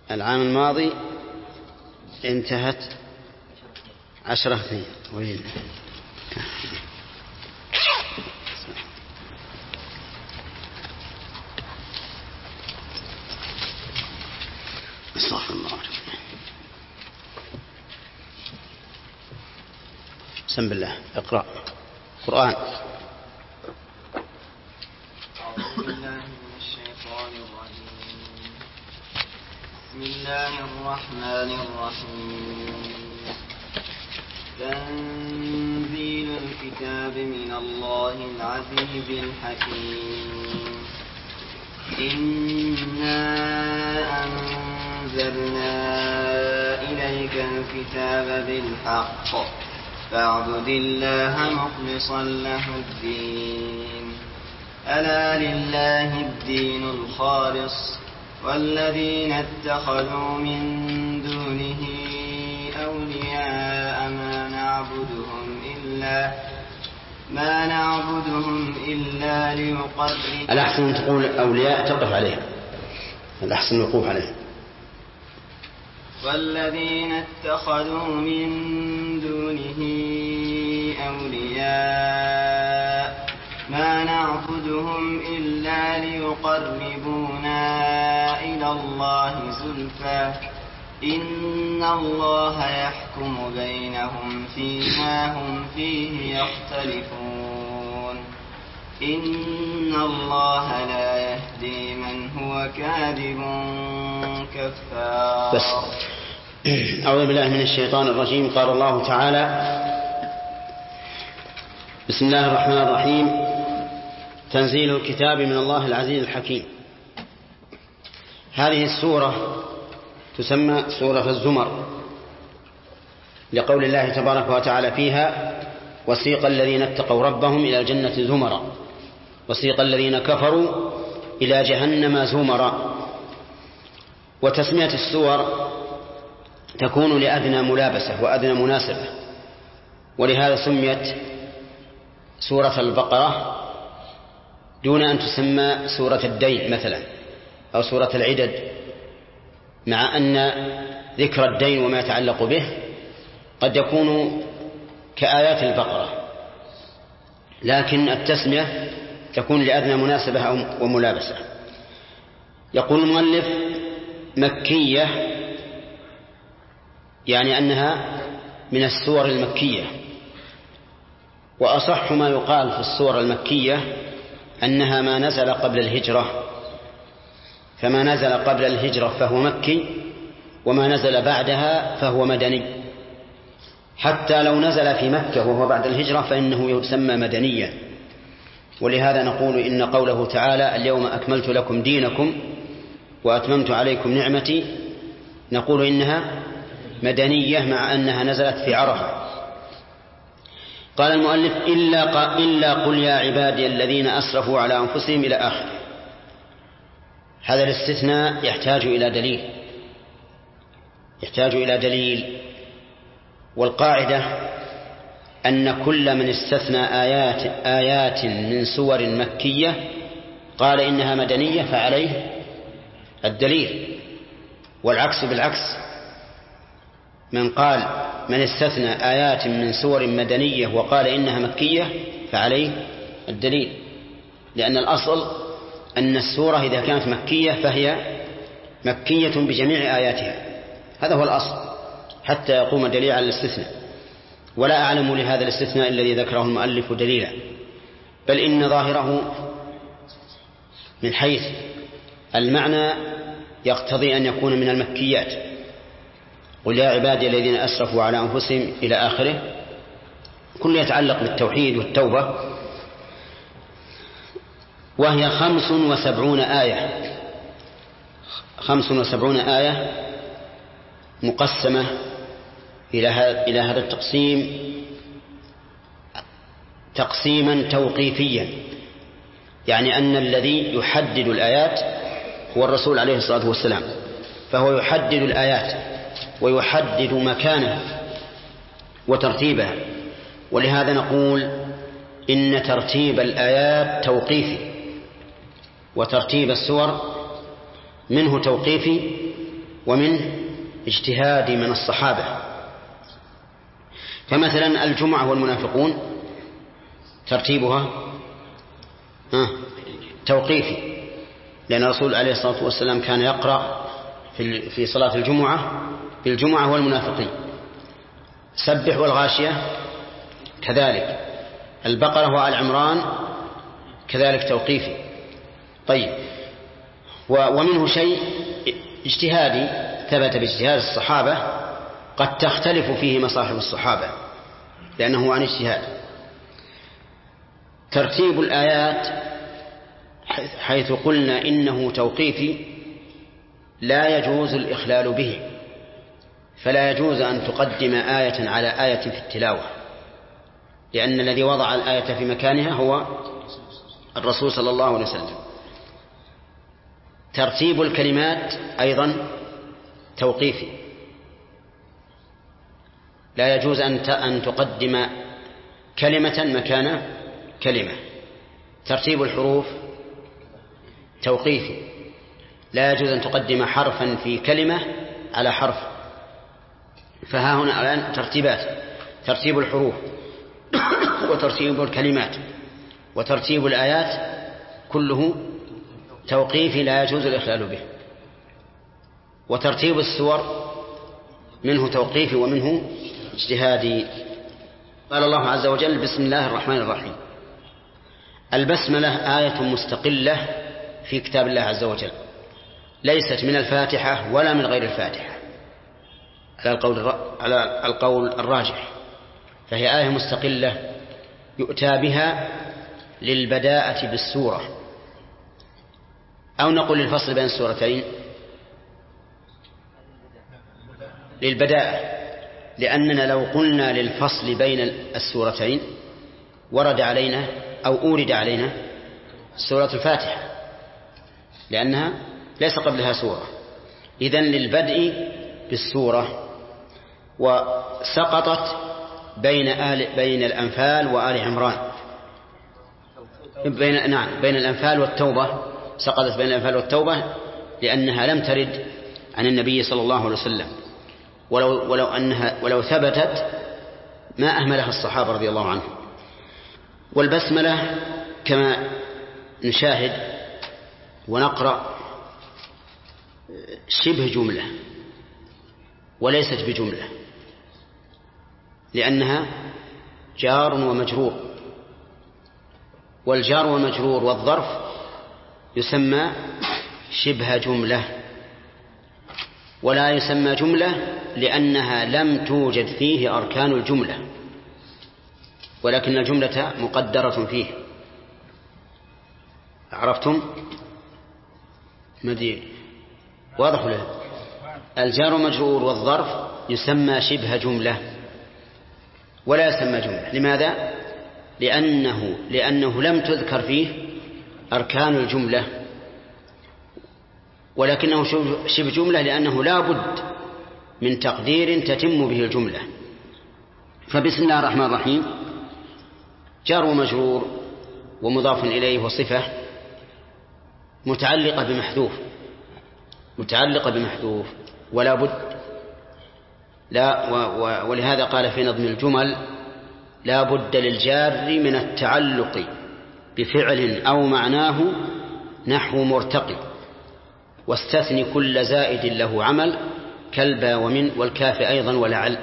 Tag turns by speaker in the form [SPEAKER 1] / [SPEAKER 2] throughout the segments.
[SPEAKER 1] العام الماضي انتهت 10/2. وين استغفر الله. بسم الله. اقرأ قرآن.
[SPEAKER 2] بسم الله الرحمن الرحيم. تنزيل الكتاب من الله العزيز الحكيم. إنا أنزلنا إليك الكتاب بالحق فاعبد الله مخلصا له الدين. ألا لله الدين الخالص والذين اتخذوا من دونه أولياء ما نعبدهم إلا ليقربونا.
[SPEAKER 1] الأحسن تقول أولياء تقف عليها، الأحسن الوقوف عليها.
[SPEAKER 2] والذين اتخذوا من دونه أولياء ما نعبدهم إلا ليقربونا إلى الله زلفى إن الله يحكم بينهم فيما هم فيه يختلفون. إن الله لا يهدي من هو كاذب كفار.
[SPEAKER 1] بس أعوذ بالله من الشيطان الرجيم. قال الله تعالى: بسم الله الرحمن الرحيم. تنزيل الكتاب من الله العزيز الحكيم. هذه السورة تسمى سورة الزمر، لقول الله تبارك وتعالى فيها: وسيق الذين اتقوا ربهم إلى الجنة زمرا وسيق الذين كفروا إلى جهنم زمرا. وتسمية السور تكون لأدنى ملابسة وأدنى مناسبة، ولهذا سميت سورة البقرة دون أن تسمى سورة الدين مثلا أو سورة العدد، مع أن ذكر الدين وما يتعلق به قد يكون كآيات البقرة، لكن التسمية تكون لأدنى مناسبة وملابسة. يقول المؤلف: مكية، يعني أنها من السور المكية. وأصح ما يقال في السور المكية أنها ما نزل قبل الهجرة، فما نزل قبل الهجرة فهو مكي، وما نزل بعدها فهو مدني. حتى لو نزل في مكة وهو بعد الهجرة فإنه يسمى مدنيا. ولهذا نقول إن قوله تعالى: اليوم أكملت لكم دينكم وأتممت عليكم نعمتي، نقول إنها مدنية مع أنها نزلت في عرفة. قال المؤلف: إلا قل يا عبادي الذين أسرفوا على أنفسهم إلى آخره. هذا الاستثناء يحتاج إلى دليل. والقاعدة أن كل من استثنى آيات من سور مكية قال إنها مدنية فعليه الدليل، والعكس بالعكس. من استثنى آيات من سور مدنية وقال إنها مكية فعليه الدليل، لأن الأصل أن السورة إذا كانت مكية فهي مكية بجميع آياتها، هذا هو الأصل، حتى يقوم دليل على الاستثناء. ولا أعلم لهذا الاستثناء الذي ذكره المؤلف دليلا، بل إن ظاهره من حيث المعنى يقتضي أن يكون من المكيات. قل يا عبادي الذين أسرفوا على أنفسهم إلى آخره، كل يتعلق بالتوحيد والتوبة. وهي 75 آية، 75 آية مقسمة إلى هذا التقسيم تقسيما توقيفيا، يعني أن الذي يحدد الآيات هو الرسول عليه الصلاة والسلام، فهو يحدد الآيات ويحدد مكانها وترتيبها. ولهذا نقول إن ترتيب الآيات توقيفي، وترتيب السور منه توقيفي ومنه اجتهاد من الصحابة. فمثلا الجمعة والمنافقون ترتيبها توقيفي، لأن الرسول عليه الصلاة والسلام كان يقرأ في صلاة الجمعة بالجمعة والمنافقين، سبح والغاشية كذلك، البقرة وآل عمران كذلك توقيفي. طيب، ومنه شيء اجتهادي ثبت باجتهاد الصحابة قد تختلف فيه مصاحف الصحابة لأنه عن اجتهاد. ترتيب الآيات حيث قلنا إنه توقيفي لا يجوز الإخلال به، فلا يجوز أن تقدم آية على آية في التلاوة، لأن الذي وضع الآية في مكانها هو الرسول صلى الله عليه وسلم. ترتيب الكلمات أيضا توقيفي، لا يجوز أن تقدم كلمة مكان كلمة. ترتيب الحروف توقيفي، لا يجوز أن تقدم حرفا في كلمة على حرف. فها هنا الآن ترتيبات: ترتيب الحروف وترتيب الكلمات وترتيب الآيات كله توقيفي لا يجوز الإخلال به. وترتيب السور منه توقيفي ومنه اجتهادي. قال الله عز وجل: بسم الله الرحمن الرحيم. البسملة آية مستقلة في كتاب الله عز وجل، ليست من الفاتحة ولا من غير الفاتحة على القول الراجح، فهي آية مستقلة يؤتى بها للبداءة بالسورة، أو نقول للفصل بين السورتين للبداءة، لأننا لو قلنا للفصل بين السورتين ورد علينا أو أورد علينا سورة الفاتحة لأنها ليس قبلها سورة. إذن للبدء بالسورة. وسقطت بين الأنفال وآل عمران، بين الأنفال والتوبة، سقطت بين الأنفال والتوبة لأنها لم ترد عن النبي صلى الله عليه وسلم، ولو ثبتت ما أهملها الصحابة رضي الله عنهم. والبسملة كما نشاهد ونقرأ شبه جملة وليست بجملة، لأنها جار ومجرور، والجار والمجرور والظرف يسمى شبه جملة، ولا يسمى جملة لأنها لم توجد فيه أركان الجملة، ولكن الجملة مقدرة فيه. عرفتم؟ مدير واضح له. الجار والمجرور والظرف يسمى شبه جملة ولا يسمى جملة. لماذا؟ لأنه لم تذكر فيه أركان الجملة، ولكنه شبه جملة لأنه لا بد من تقدير تتم به الجملة. فبسم الله الرحمن الرحيم جار ومجرور ومضاف إليه وصفة متعلقة بمحذوف ولا بد. ولهذا قال في نظم الجمل: لا بد للجار من التعلق بفعل أو معناه نحو مرتقي، واستثني كل زائد له عمل كالبا ومن والكاف أيضا ولعل.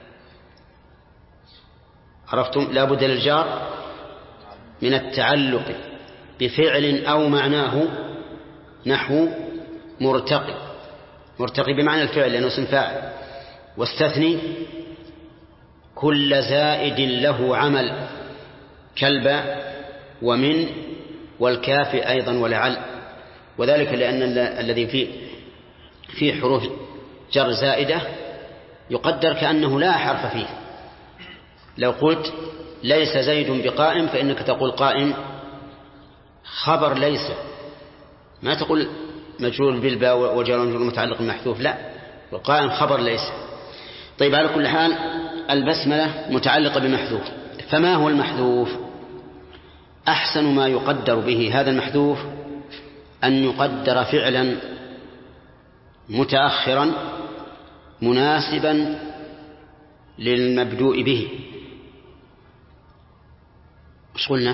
[SPEAKER 1] عرفتم؟ لا بد للجار من التعلق بفعل أو معناه نحو مرتقي بمعنى الفعل لأنه اسم فاعل، واستثني كل زائد له عمل كالبا ومن والكاف أيضا ولعل. وذلك لأن الذي فيه حروف جر زائدة يقدر كأنه لا حرف فيه. لو قلت ليس زيد بقائم فإنك تقول قائم خبر ليس، ما تقول مجرور بالباء وجر ومجرور متعلق بمحذوف، لا، وقائم خبر ليس. طيب، على كل حال البسملة متعلقة بمحذوف. فما هو المحذوف؟ أحسن ما يقدر به هذا المحذوف أن يقدر فعلا متأخرا مناسبا للمبدوء به. ايش قلنا؟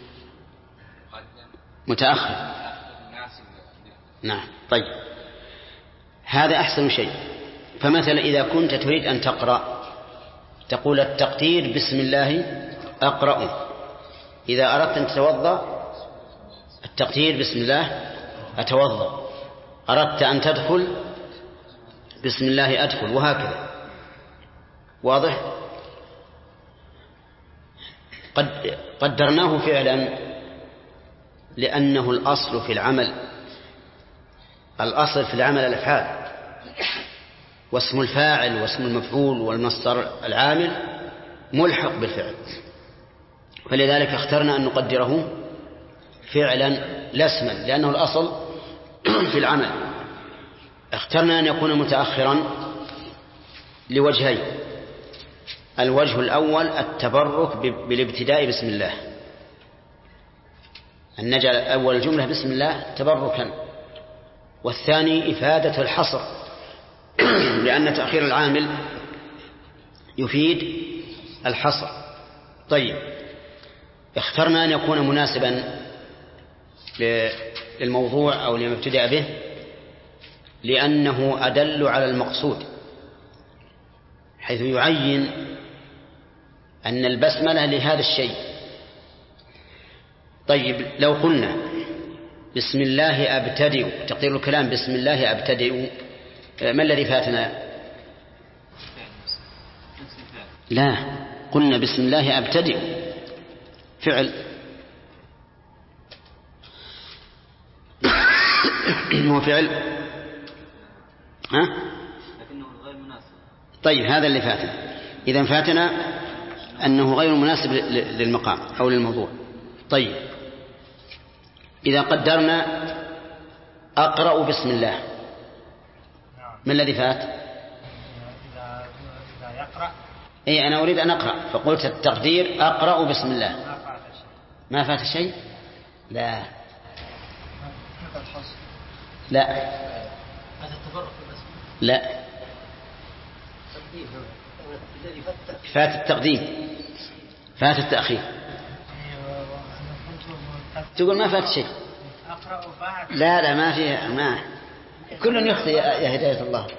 [SPEAKER 1] متأخر. نعم. طيب، هذا أحسن شيء. فمثلا إذا كنت تريد أن تقرأ تقول التقدير بسم الله أقرأ. إذا أردت أن تتوضأ التقدير بسم الله أتوضأ. أردت أن تدخل بسم الله أدخل، وهكذا. واضح؟ قدرناه فعلا لأنه الأصل في العمل. الأصل في العمل الأفعال، واسم الفاعل واسم المفعول والمصدر العامل ملحق بالفعل، فلذلك اخترنا أن نقدره فعلا لا اسما، لأنه الأصل في العمل. اخترنا أن يكون متأخرا لوجهين. الوجه الأول التبرك بالابتداء بسم الله، أن نجعل أول الجملة بسم الله تبركا. والثاني إفادة الحصر، لأن تأخير العامل يفيد الحصر. طيب، اخترنا أن يكون مناسبا للموضوع أو لما ابتدأ به لأنه أدل على المقصود، حيث يعين أن البسملة لهذا الشيء. طيب، لو قلنا بسم الله أبتدئ، تقدير الكلام بسم الله أبتدئ، ما الذي فاتنا؟ لا، قلنا بسم الله أبتدئ فعل هو فعل
[SPEAKER 2] لكنه غير مناسب.
[SPEAKER 1] طيب، هذا اللي فاتنا. إذن فاتنا أنه غير مناسب للمقام أو للموضوع. طيب، إذا قدرنا أقرأ بسم الله، ما الذي فات؟
[SPEAKER 3] إذا يقرأ.
[SPEAKER 1] أي، أنا أريد أن أقرأ، فقلت التقدير أقرأ بسم الله. ما فات شيء؟ لا لا لا، فات التقديم، فات التأخير. تقول ما فات شيء. لا لا، ما في، ما كل يخطئ يا هداية الله.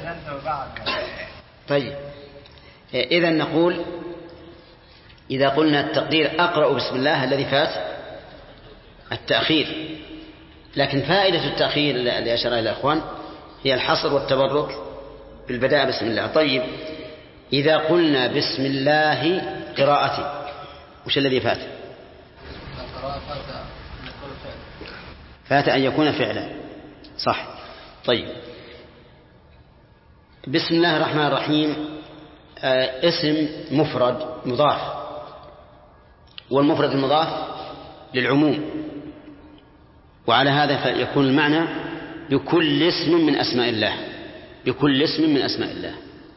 [SPEAKER 1] طيب، إذن نقول إذا قلنا التقدير أقرأ بسم الله الذي فات التأخير، لكن فائدة التأخير اللي أشار إلى الأخوان هي الحصر والتبرك بالبداء بسم الله. طيب، إذا قلنا بسم الله قراءتي، وش الذي فات؟ فات أن يكون فعلا، صح. طيب، بسم الله الرحمن الرحيم اسم مفرد مضاف، والمفرد المضاف للعموم، وعلى هذا فيكون المعنى بكل اسم من أسماء الله، بكل اسم من أسماء الله،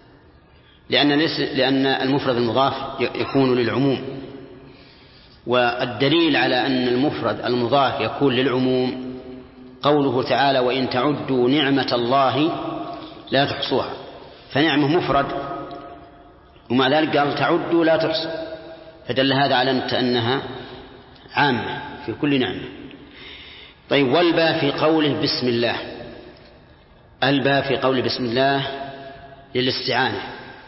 [SPEAKER 1] لأن المفرد المضاف يكون للعموم. والدليل على أن المفرد المضاف يكون للعموم قوله تعالى وإن تعدوا نعمة الله لا تحصوها، فنعمة مفرد ومع ذلك قال تعدوا لا تحصوا، فدل هذا على أنها عامة في كل نعمة. طيب، والباء في قوله بسم الله، الباء في قوله بسم الله للاستعانة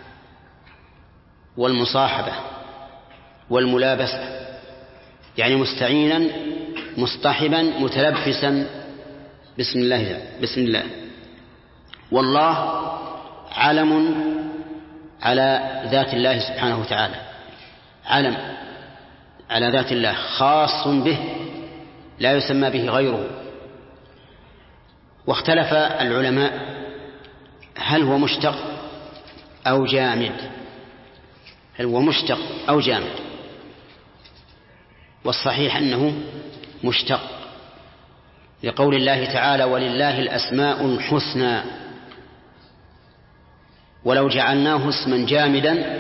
[SPEAKER 1] والمصاحبة والملابسة، يعني مستعينا مصطحبا متلبسا بسم الله. بسم الله. والله علم على ذات الله سبحانه وتعالى، علم على ذات الله خاص به لا يسمى به غيره. واختلف العلماء هل هو مشتق أو جامد، هل هو مشتق أو جامد، والصحيح أنه مشتق، لقول الله تعالى ولله الأسماء الحسنى، ولو جعلناه اسما جامدا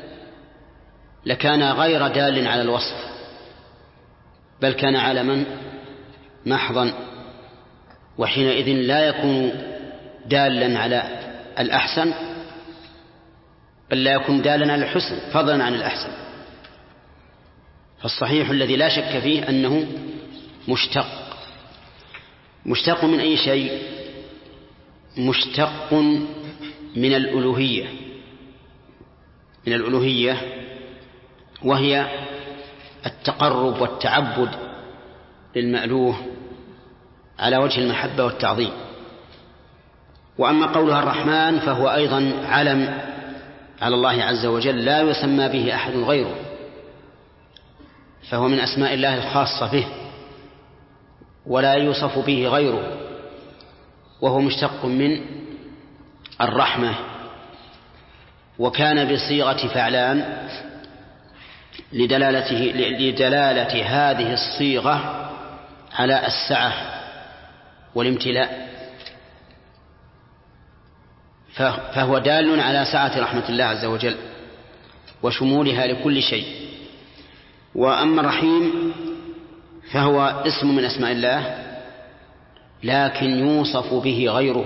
[SPEAKER 1] لكان غير دال على الوصف، بل كان علما محضا، وحينئذ لا يكون دالا على الأحسن، بل لا يكون دالا على الحسن فضلا عن الأحسن. فالصحيح الذي لا شك فيه أنه مشتق من أي شيء؟ مشتق من الألوهية، وهي التقرب والتعبد للمألوه على وجه المحبة والتعظيم. وأما قولها الرحمن فهو أيضا علم على الله عز وجل لا يسمى به أحد غيره، فهو من أسماء الله الخاصة به ولا يوصف به غيره، وهو مشتق من الرحمة، وكان بصيغة فعلان لدلالة هذه الصيغة على السعة والامتلاء، فهو دال على سعة رحمة الله عز وجل وشمولها لكل شيء. وأما الرحيم فهو اسم من أسماء الله لكن يوصف به غيره.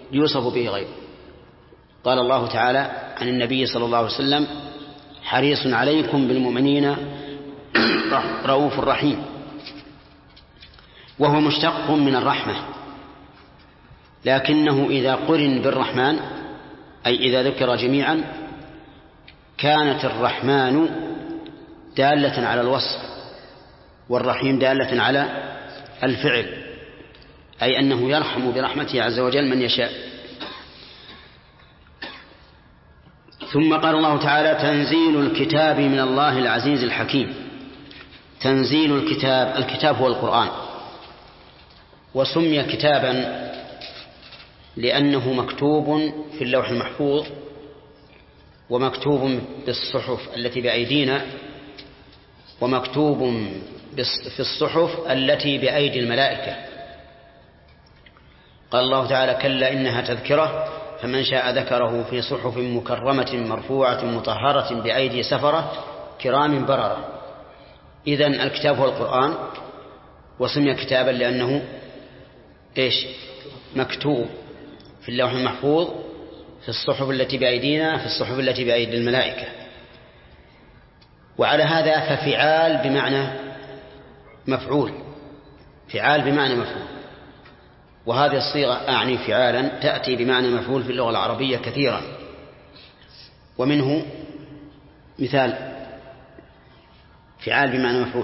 [SPEAKER 1] قال الله تعالى عن النبي صلى الله عليه وسلم: حريص عليكم بالمؤمنين رؤوف رحيم، وهو مشتق من الرحمة، لكنه إذا قرن بالرحمن أي إذا ذكر جميعا كانت الرحمن دالة على الوصف والرحيم دالة على الفعل، أي أنه يرحم برحمته عز وجل من يشاء. ثم قال الله تعالى: تنزيل الكتاب من الله العزيز الحكيم. تنزيل الكتاب هو القرآن، وسمي كتابا لأنه مكتوب في اللوح المحفوظ ومكتوب بالصحف التي بأيدينا ومكتوب في الصحف التي بأيدي الملائكة. قال الله تعالى: كلا إنها تذكرة فمن شاء ذكره في صحف مكرمة مرفوعة مطهرة بأيدي سفرة كرام بررة. إذن الكتاب هو القرآن، وسمي كتابا لأنه مكتوب في اللوح المحفوظ في الصحف التي بأيدينا في الصحف التي بأيدي الملائكة. وعلى هذا ففعال بمعنى مفعول، وهذه الصيغة أعني فعالا تأتي بمعنى مفعول في اللغة العربية كثيرا. ومنه مثال فعال بمعنى مفعول.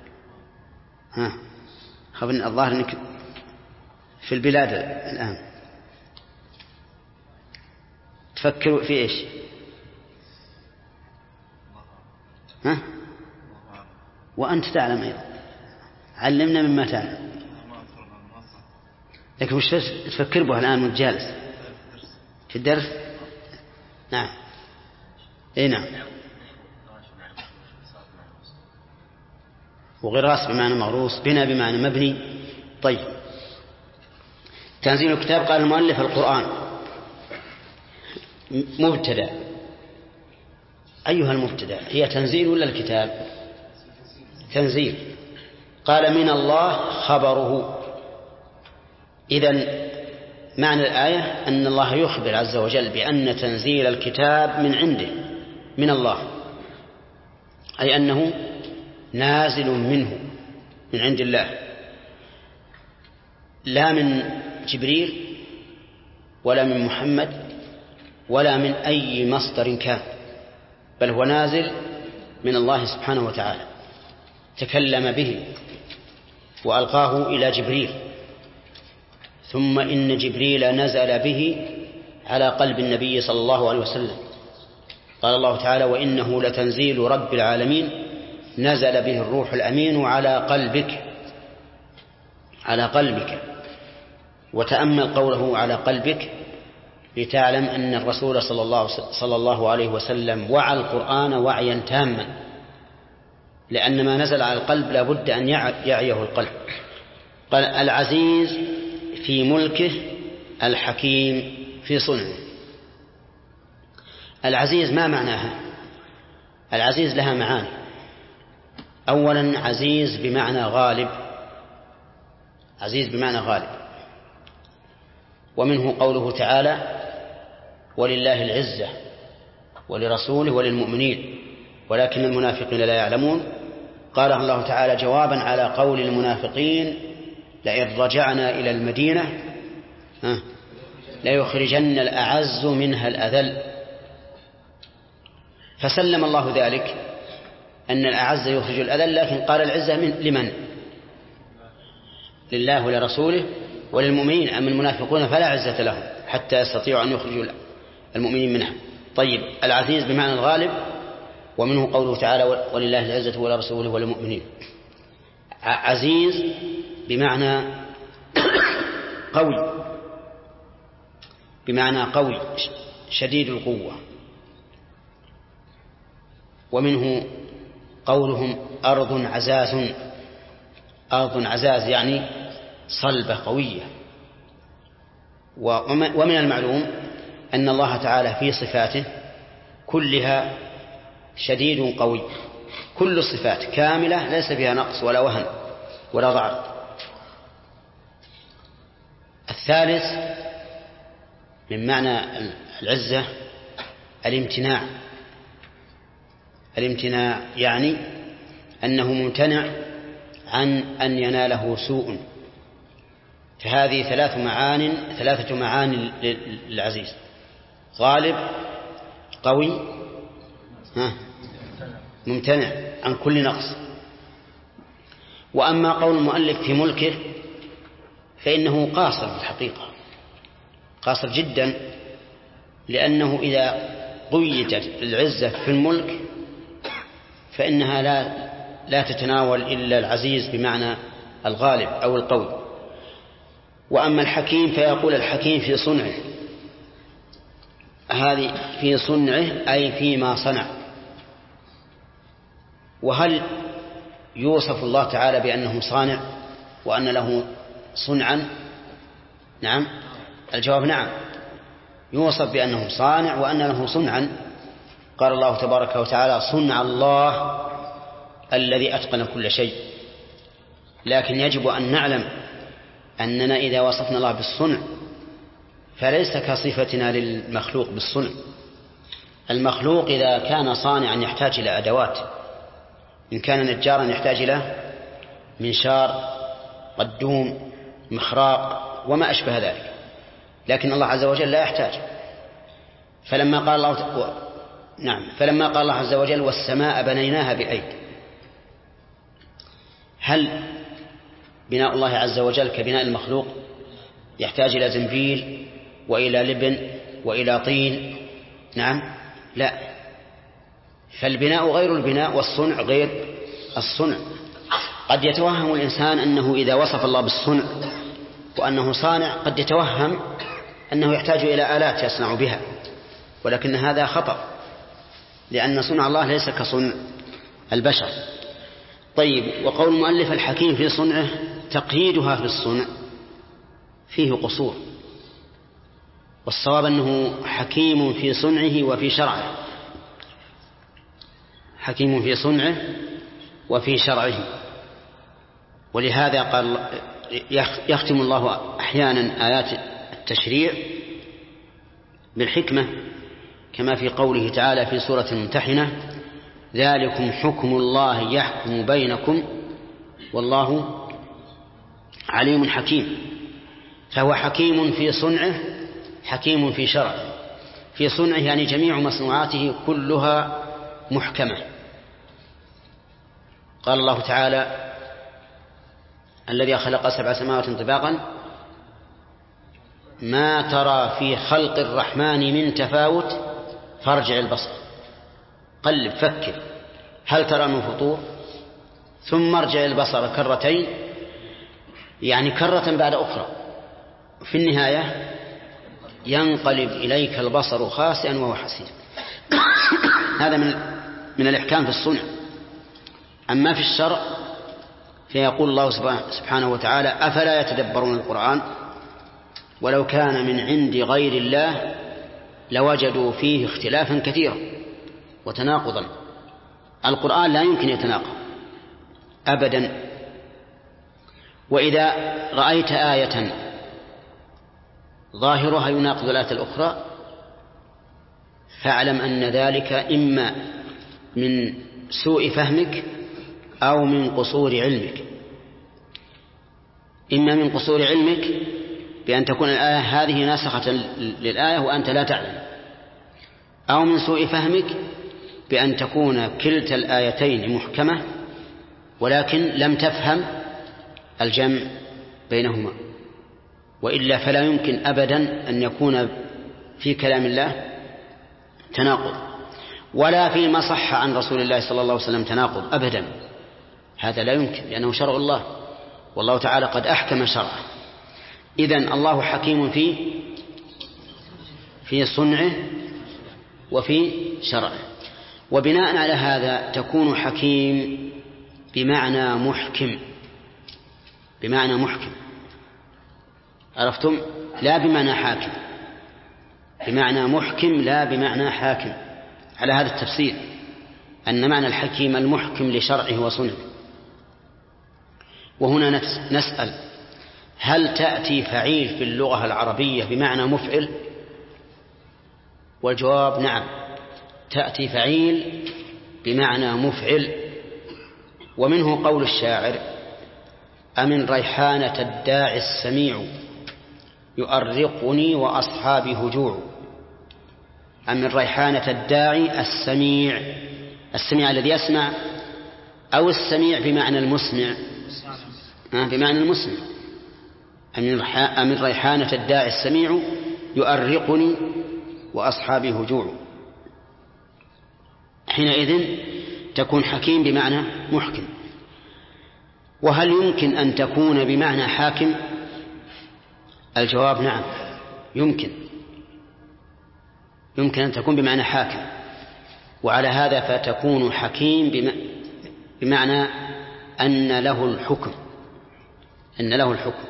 [SPEAKER 1] خبرني الظاهر أنك في البلاد الآن تفكروا في إيش؟ وأنت تعلم أيضا، علمنا مما تعلم. لكن مش تفكر به الآن وانت جالس في الدرس؟ نعم. نعم. وغراس بمعنى مغروس، بنا بمعنى مبني. طيب، تنزيل الكتاب. قال المؤلف: القرآن مبتدأ. أيها المبتدأ، هي تنزيل ولا الكتاب؟ تنزيل. قال: من الله خبره. إذن معنى الآية أن الله يخبر عز وجل بأن تنزيل الكتاب من عنده، من الله، أي أنه نازل منه، من عند الله، لا من جبريل ولا من محمد ولا من أي مصدر كان، بل هو نازل من الله سبحانه وتعالى. تكلم به وألقاه إلى جبريل، ثم إن جبريل نزل به على قلب النبي صلى الله عليه وسلم. قال الله تعالى: وإنه لتنزيل رب العالمين نزل به الروح الأمين على قلبك. وتأمل قوله على قلبك لتعلم أن الرسول صلى الله عليه وسلم وعى القرآن وعيا تاما، لأن ما نزل على القلب لا بد أن يعيه القلب. قال: العزيز في ملكه الحكيم في صنعه. العزيز ما معناها؟ العزيز لها معاني. أولا، عزيز بمعنى غالب، ومنه قوله تعالى ولله العزة ولرسوله وللمؤمنين ولكن المنافقين لا يعلمون. قال الله تعالى جوابا على قول المنافقين لئن رجعنا إلى المدينة ليخرجن الأعز منها الأذل. فسلم الله ذلك أن الأعز يخرج الأذل، لكن قال العزة لمن؟ لله ولرسوله وللمؤمنين. أما المنافقون فلا عزة لهم حتى يستطيعوا أن يخرجوا المؤمنين منها. طيب، العزيز بمعنى الغالب، ومنه قوله تعالى ولله العزة ولرسوله وللمؤمنين. عزيز بمعنى قوي، بمعنى قوي شديد القوة. ومنه قولهم أرض عزاز، أرض عزاز يعني صلبة قوية. ومن المعلوم أن الله تعالى في صفاته كلها شديد قوي، كل الصفات كاملة ليس فيها نقص ولا وهن ولا ضعف. الثالث من معنى العزة الامتناع. الامتناع يعني أنه ممتنع عن أن يناله سوء. فهذه ثلاثة معان للعزيز: غالب، قوي، ممتنع عن كل نقص. وأما قول المؤلف في ملكه فإنه قاصر في الحقيقة، قاصر جدا، لأنه إذا قيدت العزة في الملك فإنها لا تتناول إلا العزيز بمعنى الغالب أو القوي. وأما الحكيم فيقول الحكيم في صنعه، هذه في صنعه أي فيما صنع. وهل يوصف الله تعالى بأنه صانع وأن له صنعا؟ نعم، الجواب نعم، يوصف بأنه صانع وأن له صنعا. قال الله تبارك وتعالى صنع الله الذي أتقن كل شيء. لكن يجب أن نعلم أننا إذا وصفنا الله بالصنع فليس كصفتنا للمخلوق بالصنع. المخلوق إذا كان صانعا يحتاج إلى أدوات، إن كان نجارا يحتاج إلى منشار، قدوم، مخراق وما أشبه ذلك، لكن الله عز وجل لا يحتاج. فلما قال الله عز وجل والسماء بنيناها بأيد، هل بناء الله عز وجل كبناء المخلوق يحتاج إلى زنبيل وإلى لبن وإلى طين؟ نعم، لا. فالبناء غير البناء والصنع غير الصنع. قد يتوهم الإنسان أنه إذا وصف الله بالصنع وأنه صانع قد يتوهم أنه يحتاج إلى آلات يصنع بها، ولكن هذا خطأ، لأن صنع الله ليس كصنع البشر. طيب، وقول المؤلف الحكيم في صنعه، تقييدها في الصنع فيه قصور، والصواب أنه حكيم في صنعه وفي شرعه، حكيم في صنعه وفي شرعه. ولهذا قال يختم الله أحيانا آيات التشريع بالحكمة، كما في قوله تعالى في سورة الممتحنة ذلكم حكم الله يحكم بينكم والله عليم حكيم. فهو حكيم في صنعه، حكيم في شرعه. في صنعه يعني جميع مصنوعاته كلها محكمة. قال الله تعالى الذي خلق 7 سماوات طباقا ما ترى في خلق الرحمن من تفاوت فارجع البصر، قلب فكر هل ترى من فطور، ثم ارجع البصر كرتين، يعني كرة بعد أخرى، في النهاية ينقلب إليك البصر خاسئا وهو حسير. هذا من الإحكام في الصنع. أما في الشرع فيقول الله سبحانه وتعالى أفلا يتدبرون القرآن ولو كان من عند غير الله لوجدوا فيه اختلافا كثيرا وتناقضا. القرآن لا يمكن يتناقض أبدا. وإذا رأيت آية ظاهرها يناقض الآية الأخرى فاعلم أن ذلك إما من سوء فهمك أو من قصور علمك. إما من قصور علمك بأن تكون الآية هذه ناسخة للآية وأنت لا تعلم، أو من سوء فهمك بأن تكون كلتا الآيتين محكمة ولكن لم تفهم الجمع بينهما، وإلا فلا يمكن أبدا أن يكون في كلام الله تناقض، ولا فيما صح عن رسول الله صلى الله عليه وسلم تناقض أبدا. هذا لا يمكن لأنه شرع الله، والله تعالى قد أحكم شرعه. إذن الله حكيم في صنعه وفي شرعه. وبناء على هذا تكون حكيم بمعنى محكم، بمعنى محكم، عرفتم؟ لا بمعنى حاكم، بمعنى محكم لا بمعنى حاكم، على هذا التفسير أن معنى الحكيم المحكم لشرعه وصنعه. وهنا نسأل هل تأتي فعيل في اللغة العربية بمعنى مفعل؟ والجواب نعم، تأتي فعيل بمعنى مفعل. ومنه قول الشاعر: أمن ريحانة الداعي السميع يؤرقني وأصحابي هجوع. أمن ريحانة الداعي السميع، السميع الذي يسمع، أو السميع بمعنى المسمع؟ بمعنى المسمع. أمن ريحانة الداعي السميع يؤرقني وأصحابي هجوع. حينئذ تكون حكيم بمعنى محكم. وهل يمكن أن تكون بمعنى حاكم؟ الجواب نعم، يمكن أن تكون بمعنى حاكم. وعلى هذا فتكون حكيم بمعنى أن له الحكم، أن له الحكم.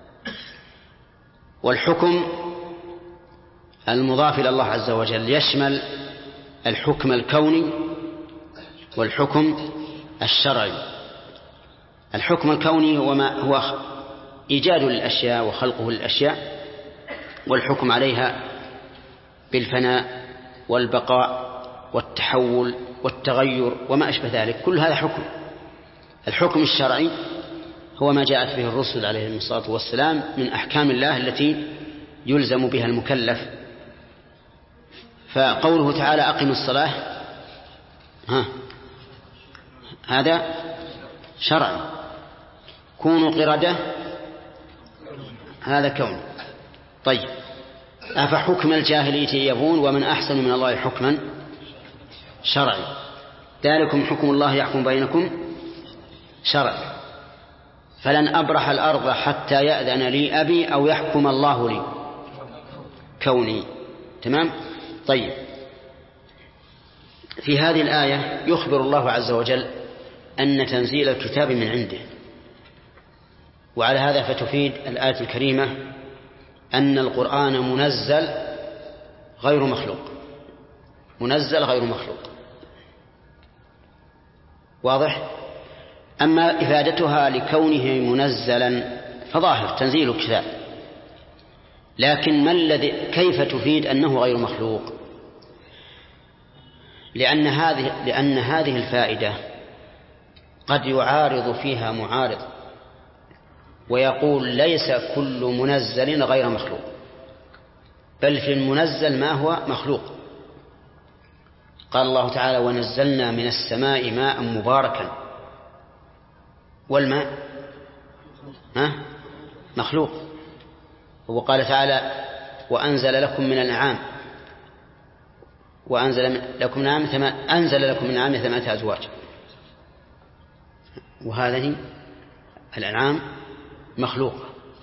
[SPEAKER 1] والحكم المضاف إلى الله عز وجل يشمل الحكم الكوني والحكم الشرعي. الحكم الكوني هو إيجاد للأشياء وخلقه للأشياء والحكم عليها بالفناء والبقاء والتحول والتغير وما أشبه ذلك، كل هذا حكم. الحكم الشرعي هو ما جاءت به الرسل عليهم الصلاة والسلام من أحكام الله التي يلزم بها المكلف. فقوله تعالى أقم الصلاة هذا شرع، كونوا قردة هذا كون. طيب، أفحكم الجاهلية يبغون ومن أحسن من الله حكما شرعي، ذلكم حكم الله يحكم بينكم شرعي، فلن أبرح الأرض حتى يأذن لي أبي أو يحكم الله لي كوني. تمام؟ طيب، في هذه الآية يخبر الله عز وجل أن تنزيل الكتاب من عنده، وعلى هذا فتفيد الآية الكريمة أن القرآن منزل غير مخلوق، منزل غير مخلوق. واضح؟ أما إفادتها لكونه منزلا فظاهر تنزيل الكتاب، لكن ما الذي كيف تفيد أنه غير مخلوق؟ لأن هذه الفائدة قد يعارض فيها معارض ويقول ليس كل منزل غير مخلوق، بل في المنزل ما هو مخلوق. قال الله تعالى ونزلنا من السماء ماء مباركا، والماء مخلوق. وقال تعالى وأنزل لكم من الأنعام أنزل لكم من الأنعام 8 أزواج، وهذه الأنعام مخلوق،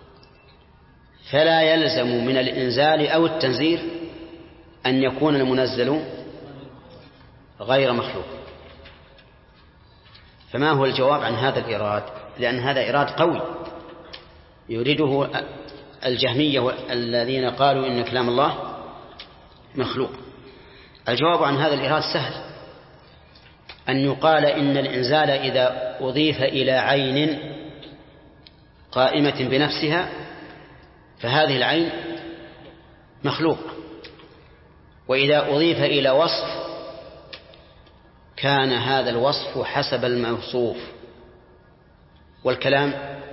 [SPEAKER 1] فلا يلزم من الإنزال أو التنزيل أن يكون المنزل غير مخلوق. فما هو الجواب عن هذا الإيراد؟ لأن هذا إيراد قوي يريده الجهمية الذين قالوا إن كلام الله مخلوق. الجواب عن هذا الإيراد سهل، أن يقال إن الإنزال إذا أضيف إلى عين قائمة بنفسها فهذه العين مخلوق. وإذا أضيف إلى وصف كان هذا الوصف حسب الموصوف. والكلام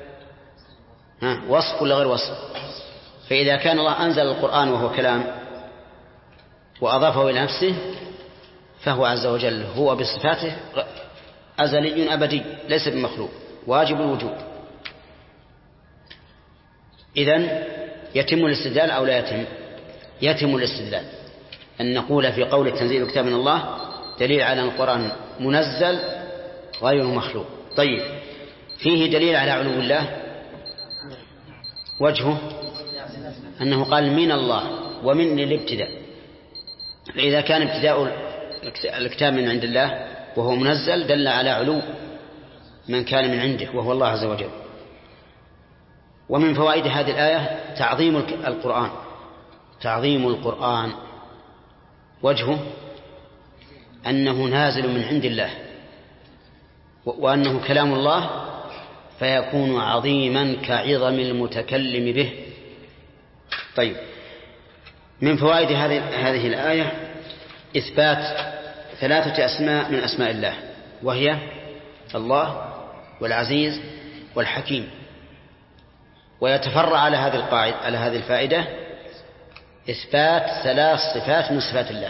[SPEAKER 1] وصف ولا غير وصف؟ فإذا كان الله أنزل القرآن وهو كلام وأضافه إلى نفسه فهو عز وجل هو بصفاته أزلي أبدي ليس بمخلوق واجب الوجود. إذن يتم الاستدلال أو لا يتم؟ يتم الاستدلال أن نقول في قول تنزيل كتاب من الله دليل على أن القرآن منزل غير مخلوق. طيب فيه دليل على علو الله وجهه أنه قال من الله ومن للابتداء. فإذا كان ابتداء الكتاب من عند الله وهو منزل دل على علو من كان من عنده وهو الله عز وجل. ومن فوائد هذه الآية تعظيم القرآن وجهه أنه نازل من عند الله وأنه كلام الله فيكون عظيما كعظم المتكلم به. طيب من فوائد هذه الآية إثبات 3 أسماء من أسماء الله وهي الله والعزيز والحكيم. ويتفرع على هذه الفائدة إثبات 3 صفات من صفات الله: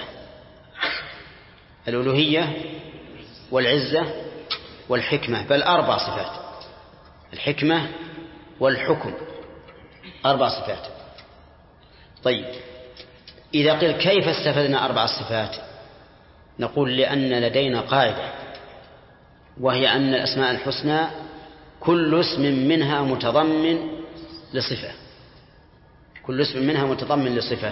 [SPEAKER 1] الألوهية والعزة والحكمة، بل 4 صفات: الحكمة والحكم، 4 صفات. طيب إذا قيل كيف استفدنا 4 صفات؟ نقول لأن لدينا قاعدة وهي أن الأسماء الحسنى كل اسم منها متضمن لصفة، كل اسم منها متضمن لصفة.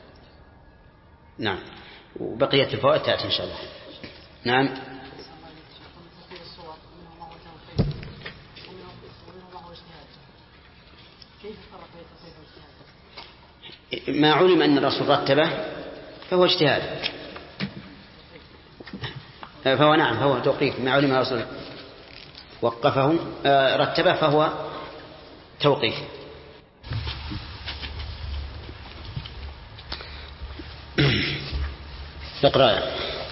[SPEAKER 1] نعم. وبقية الفوائد تأتي إن شاء الله. نعم. ما علم أن الرسول رتبه فهو اجتهاد، فهو توقيف. ما علم الرسول وقفه رتبه فهو توقيف. اقرأ.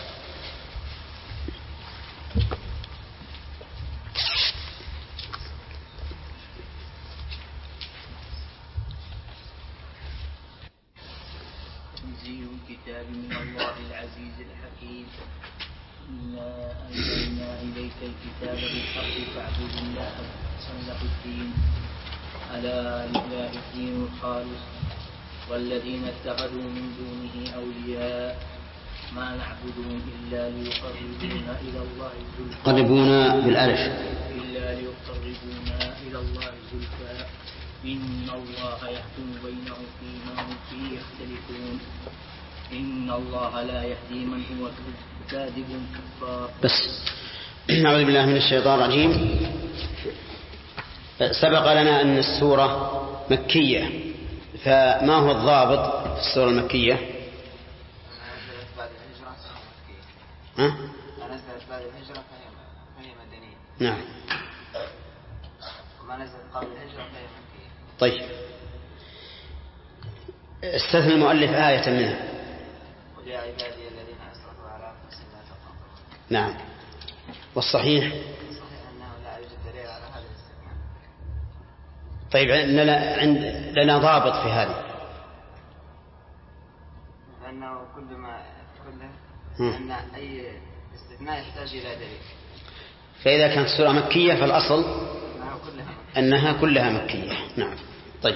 [SPEAKER 2] تنزيل الكتاب من الله العزيز الحكيم. إنا أنزلنا إليك الكتاب بالحق فاعبد الله مخلصا له الدين ألا لله الدين الخالص والذين اتخذوا من دونه أولياء ما نعبدهم إلا ليقربونا إلى الله زلفى
[SPEAKER 1] قربونا بالألف
[SPEAKER 2] زلفى إن الله يحكم بينهم فيما هم فيه يختلفون إن الله لا يهدي من هو كاذب كفار.
[SPEAKER 1] بس نعوذ بالله من الشيطان الرجيم. سبق لنا أن السورة مكية، فما هو الضابط في السورة المكية؟
[SPEAKER 4] نزلت بعد الهجرة فهي مدنية.
[SPEAKER 1] نعم.
[SPEAKER 4] وما نزلت قبل الهجرة فهي مكية.
[SPEAKER 1] طيب استثنى المؤلف آية منها.
[SPEAKER 4] قل يا عبادي الذين أسرفوا على أنفسهم لا تقنطوا.
[SPEAKER 1] نعم. والصحيح
[SPEAKER 4] أنه لا يوجد دليل على هذا الاستثناء.
[SPEAKER 1] طيب لنا ضابط في هذا،
[SPEAKER 4] لأنه أن أي استثناء يحتاج إلى دليل.
[SPEAKER 1] فإذا كانت السورة مكية فالأصل أنها كلها مكية. نعم. طيب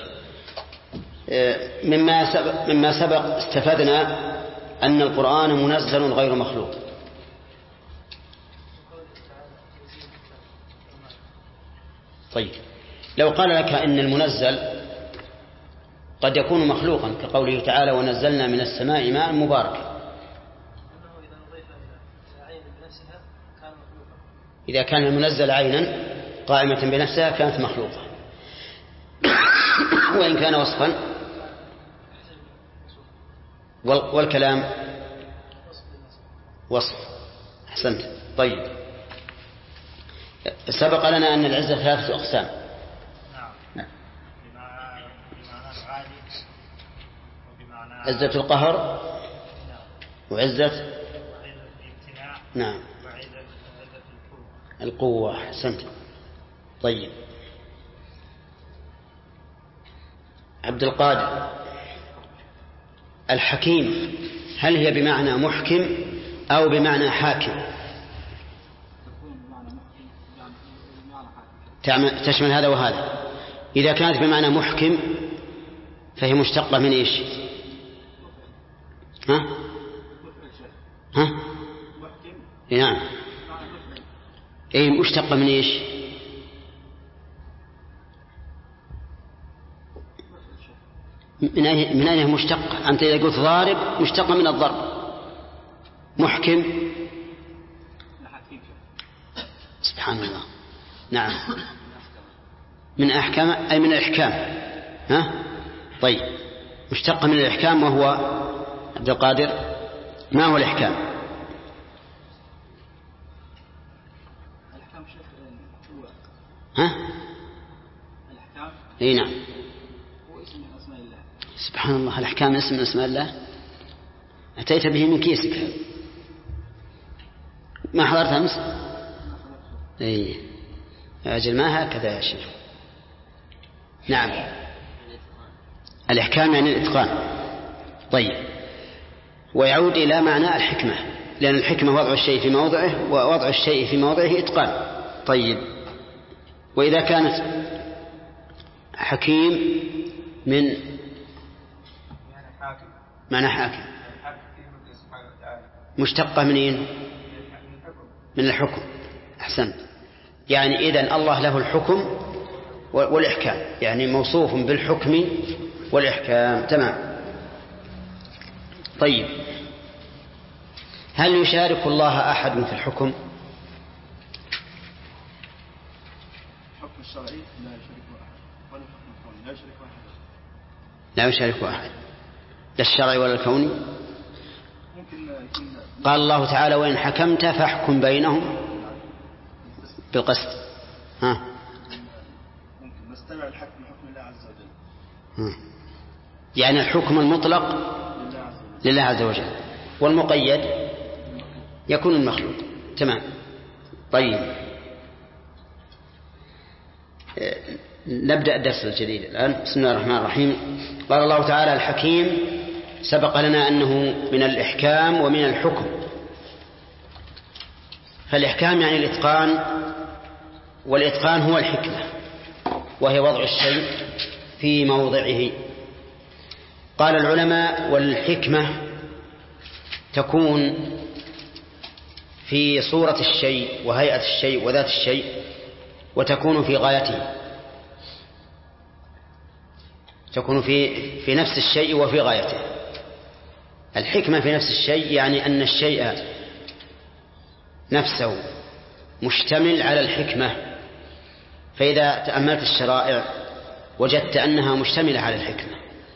[SPEAKER 1] مما سبق استفدنا أن القرآن منزل غير مخلوق. طيب لو قال لك إن المنزل قد يكون مخلوقا كقوله تعالى ونزلنا من السماء ماء مباركا، إذا كان المنزل عينا قائمة بنفسها كانت مخلوقة، وإن كان وصفا والكلام وصف. أحسنت. طيب سبق لنا أن العزة 3 أقسام.
[SPEAKER 3] نعم. بمعنى العالي
[SPEAKER 1] عزة القهر وعزة نعم القوة. أحسنت. طيب عبد القادر، الحكيم هل هي بمعنى محكم أو بمعنى حاكم؟ تشمل هذا وهذا. إذا كانت بمعنى محكم فهي مشتقة من إيش؟ ها؟ نعم. إيه مشتقة من إيش؟ من أين مشتقة؟ أنت إذا قلت ضارب مشتقة من الضرب. محكم سبحان الله. نعم من أحكام أي من الإحكام. ها؟ طيب مشتقة من الإحكام. وهو عبد القادر ما هو الإحكام؟ ها؟ الإحكام اي نعم
[SPEAKER 4] هو اسم من أسماء الله.
[SPEAKER 1] سبحان الله. الإحكام اسم من أسماء الله. أتيت به من كيسك هذا. ما حضرت أمس؟ اي أجل ما هكذا يا شيخ. نعم الإحكام يعني الإتقان. طيب ويعود إلى معنى الحكمة، لأن الحكمة وضع الشيء في موضعه، ووضع الشيء في موضعه إتقان. طيب وإذا كانت حكيم من معنى حاكم مشتقة منين؟ من الحكم. أحسنت. يعني إذن الله له الحكم والإحكام، يعني موصوف بالحكم والإحكام. تمام. طيب هل يشارك الله أحد في الحكم؟
[SPEAKER 4] الحكم الشرعي لا يشاركه أحد، ولا الحكم الكوني لا يشاركه أحد.
[SPEAKER 1] لا يشاركه أحد لا الشرعي ولا الكوني. قال الله تعالى وإن حكمت فاحكم بينهم بالقسط. ها
[SPEAKER 4] ممكن نستمع الحكم حكم الله عز وجل.
[SPEAKER 1] يعني الحكم المطلق لله عز وجل، والمقيد يكون المخلوق. تمام. طيب نبدأ الدرس الجديد الآن. بسم الله الرحمن الرحيم. قال الله تعالى الحكيم سبق لنا أنه من الإحكام ومن الحكم. فالإحكام يعني الإتقان، والإتقان هو الحكمة، وهي وضع الشيء في موضعه. قال العلماء والحكمة تكون في صورة الشيء وهيئة الشيء وذات الشيء، وتكون في غايته، تكون في نفس الشيء وفي غايته. الحكمة في نفس الشيء يعني أن الشيء نفسه مشتمل على الحكمة. فإذا تأملت الشرائع وجدت أنها مشتملة على الحكمة،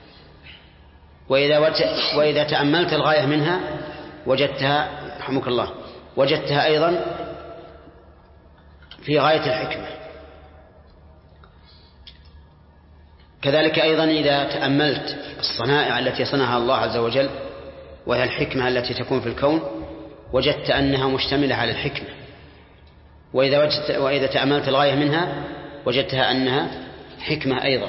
[SPEAKER 1] وإذا تأملت الغاية منها وجدتها رحمك الله وجدتها أيضا في غاية الحكمة. كذلك أيضا إذا تأملت الصنائع التي صنعها الله عز وجل وهي الحكمة التي تكون في الكون وجدت أنها مشتملة على الحكمة، وإذا تأملت الغاية منها وجدتها أنها حكمة أيضا.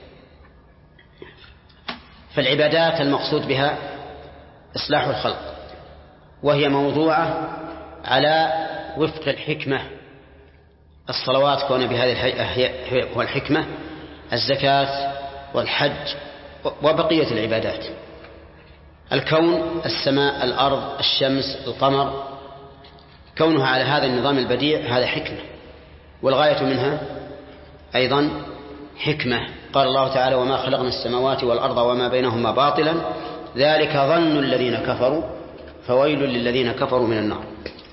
[SPEAKER 1] فالعبادات المقصود بها إصلاح الخلق، وهي موضوعة على وفق الحكمة. الصلوات كون بهذه الهيئة هو الحكمة، الزكاة والحج وبقية العبادات. الكون السماء الأرض الشمس القمر كونها على هذا النظام البديع هذا حكمة، والغاية منها أيضا حكمة. قال الله تعالى وما خلقنا السماوات والأرض وما بينهما باطلا ذلك ظن الذين كفروا فويل للذين كفروا من النار.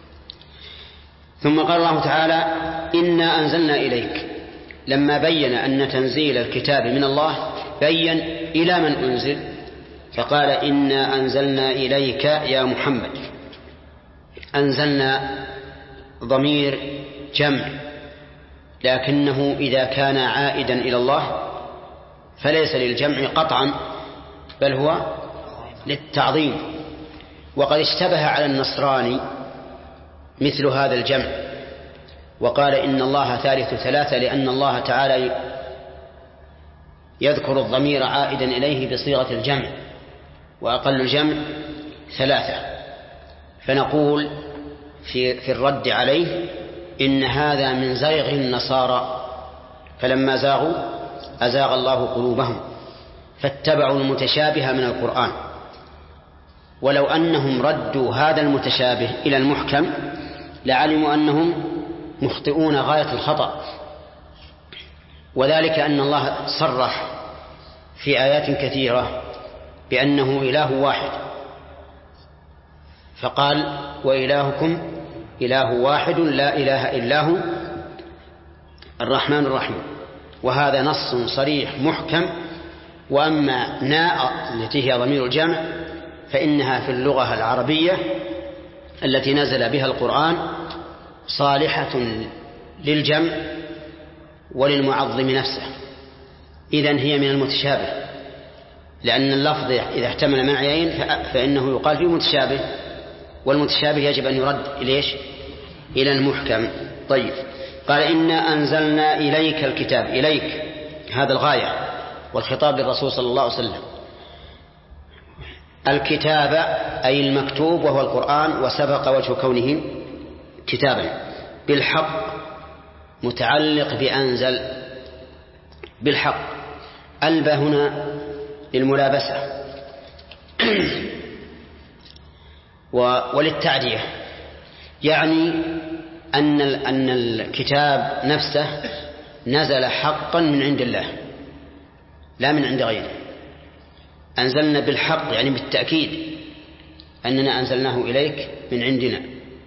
[SPEAKER 1] ثم قال الله تعالى إنا أنزلنا إليك، لما بين أن تنزيل الكتاب من الله بين إلى من أنزل، فقال إنا أنزلنا إليك يا محمد. أنزلنا ضمير جمع، لكنه إذا كان عائدا إلى الله فليس للجمع قطعا بل هو للتعظيم. وقد اشتبه على النصراني مثل هذا الجمع، وقال إن الله ثالث ثلاثة، لأن الله تعالى يذكر الضمير عائدا إليه بصيغة الجمع، وأقل الجمع ثلاثة. فنقول في الرد عليه إن هذا من زيغ النصارى، فلما زاغوا أزاغ الله قلوبهم فاتبعوا المتشابه من القرآن. ولو أنهم ردوا هذا المتشابه إلى المحكم لعلموا أنهم مخطئون غاية الخطأ، وذلك أن الله صرح في آيات كثيرة بأنه إله واحد، فقال وإلهكم إله واحد لا إله إلا هو الرحمن الرحيم، وهذا نص صريح محكم. وأما ناء التي هي ضمير الجمع فإنها في اللغة العربية التي نزل بها القرآن صالحة للجمع وللمعظم نفسه، إذن هي من المتشابه، لأن اللفظ إذا احتمل معنيين فإنه يقال فيه متشابه، والمتشابه يجب أن يرد إلى المحكم. طيب، قال إنا أنزلنا إليك الكتاب. إليك هذا الغاية، والخطاب للرسول صلى الله عليه وسلم. الكتاب أي المكتوب وهو القرآن، وسبق وجه كونه كتابا. بالحق متعلق بأنزل، بالحق ألبى هنا للملابسة وللتعدية، يعني أن الكتاب نفسه نزل حقا من عند الله لا من عند غيره. أنزلنا بالحق يعني بالتأكيد أننا أنزلناه إليك من عندنا.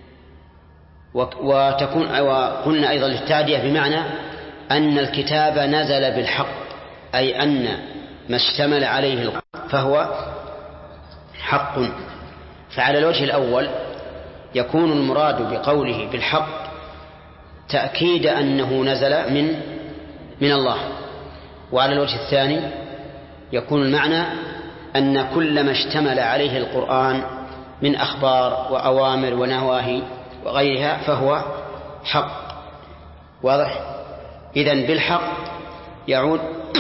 [SPEAKER 1] وقلنا أيضا للتعدية بمعنى أن الكتاب نزل بالحق، أي أن ما اشتمل عليه القرآن فهو حق. فعلى الوجه الأول يكون المراد بقوله بالحق تأكيد أنه نزل من الله، وعلى الوجه الثاني يكون المعنى أن كل ما اشتمل عليه القرآن من أخبار وأوامر ونواهي وغيرها فهو حق. واضح؟ إذن بالحق يعود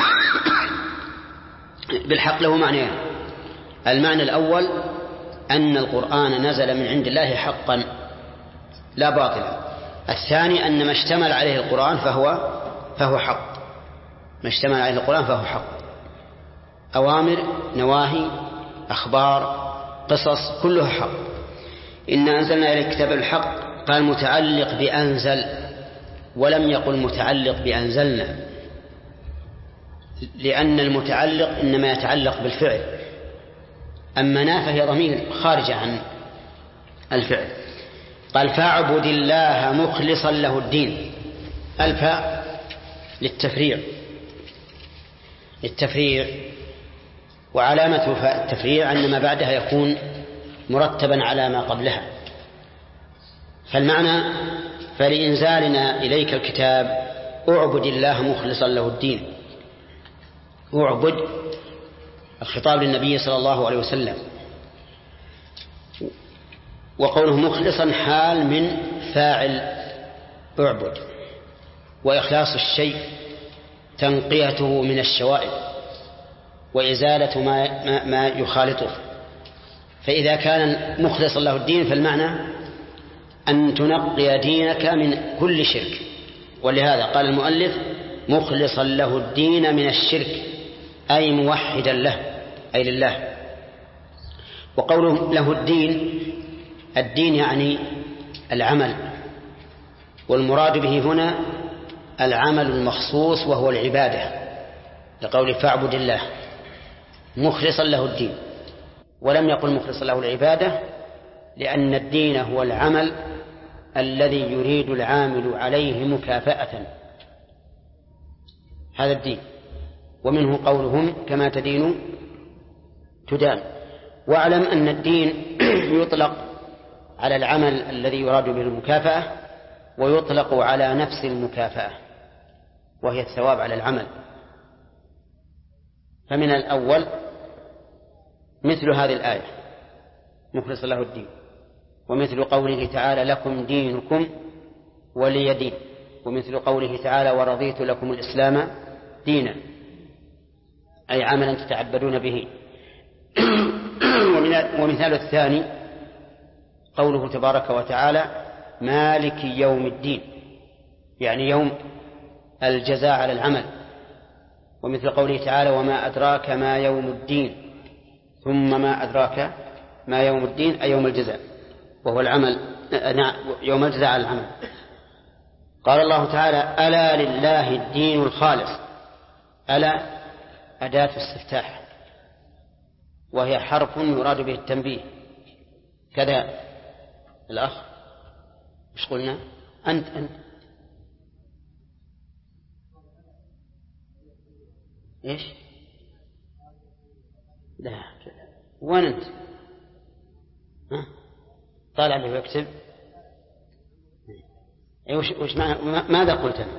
[SPEAKER 1] بالحق له معنيين: المعنى الأول أن القرآن نزل من عند الله حقا لا باطلا، الثاني أن ما اشتمل عليه القرآن فهو حق، ما اشتمل عليه القرآن فهو حق، أوامر نواهي أخبار قصص كلها حق. إنا أنزلنا إليك الكتاب بالحق، قال متعلق بأنزل، ولم يقل متعلق بأنزلنا، لأن المتعلق إنما يتعلق بالفعل، أما نا فهي ضمير خارجة عن الفعل. قال فاعبد الله مخلصا له الدين. الفاء للتفريع، وعلامة فاء التفريع أن ما بعدها يكون مرتبا على ما قبلها. فالمعنى فلإنزالنا إليك الكتاب اعبد الله مخلصا له الدين. اعبد الخطاب للنبي صلى الله عليه وسلم، وقوله مخلصا حال من فاعل اعبد، وإخلاص الشيء تنقيته من الشوائب وإزالة ما يخالطه. فإذا كان مخلصا له الدين فالمعنى أن تنقي دينك من كل شرك، ولهذا قال المؤلف مخلصا له الدين من الشرك، أي موحدا له أي لله. وقوله له الدين يعني العمل، والمراد به هنا العمل المخصوص وهو العبادة، لقول فاعبد الله مخلصا له الدين، ولم يقل مخلصا له العبادة، لأن الدين هو العمل الذي يريد العامل عليه مكافأة، هذا الدين. ومنه قولهم كما تدين تدان. واعلم أن الدين يطلق على العمل الذي يراد به المكافأة، ويطلق على نفس المكافأة وهي الثواب على العمل. فمن الأول مثل هذه الآية مخلص له الدين، ومثل قوله تعالى لكم دينكم ولي دين، ومثل قوله تعالى ورضيت لكم الإسلام دينا، أي عملا تتعبدون به. ومثال الثاني قوله تبارك وتعالى مالك يوم الدين، يعني يوم الجزاء على العمل. ومثل قوله تعالى وما أدراك ما يوم الدين، ثم ما أدراك ما يوم الدين أي يوم الجزاء، وهو العمل، يوم الجزاء على العمل. قال الله تعالى ألا لله الدين الخالص. ألا أداة استفتاح، وهي حرف يراد به التنبيه. كذا الأخ مش قلنا أنت إيش؟ لا وين أنت؟ طالع له يكتب. وش ماذا قلت أنا؟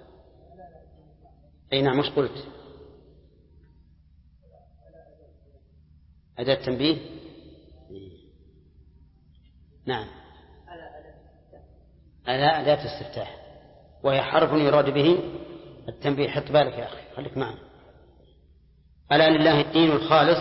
[SPEAKER 1] أي نعم، مش قلت أداة تنبيه. نعم أداة استفتاح، وهي حرف يراد به التنبيه. حط بالك يا أخي، خليك معنا. ألا لله الدين الخالص،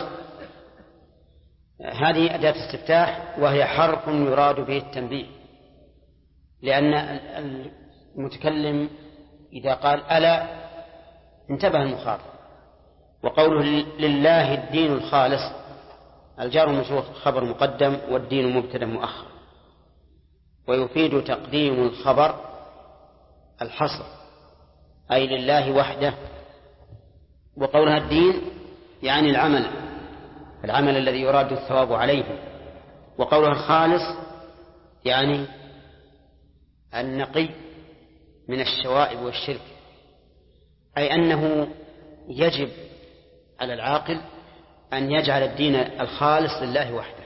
[SPEAKER 1] هذه أداة استفتاح وهي حرف يراد به التنبيه، لأن المتكلم إذا قال ألا انتبه المخاطب. وقوله لله الدين الخالص، الجار والمجرور خبر مقدم والدين مبتدأ مؤخر، ويفيد تقديم الخبر الحصر، أي لله وحده. وقولها الدين يعني العمل الذي يراد الثواب عليه. وقولها الخالص يعني النقي من الشوائب والشرك، أي أنه يجب على العاقل أن يجعل الدين الخالص لله وحده.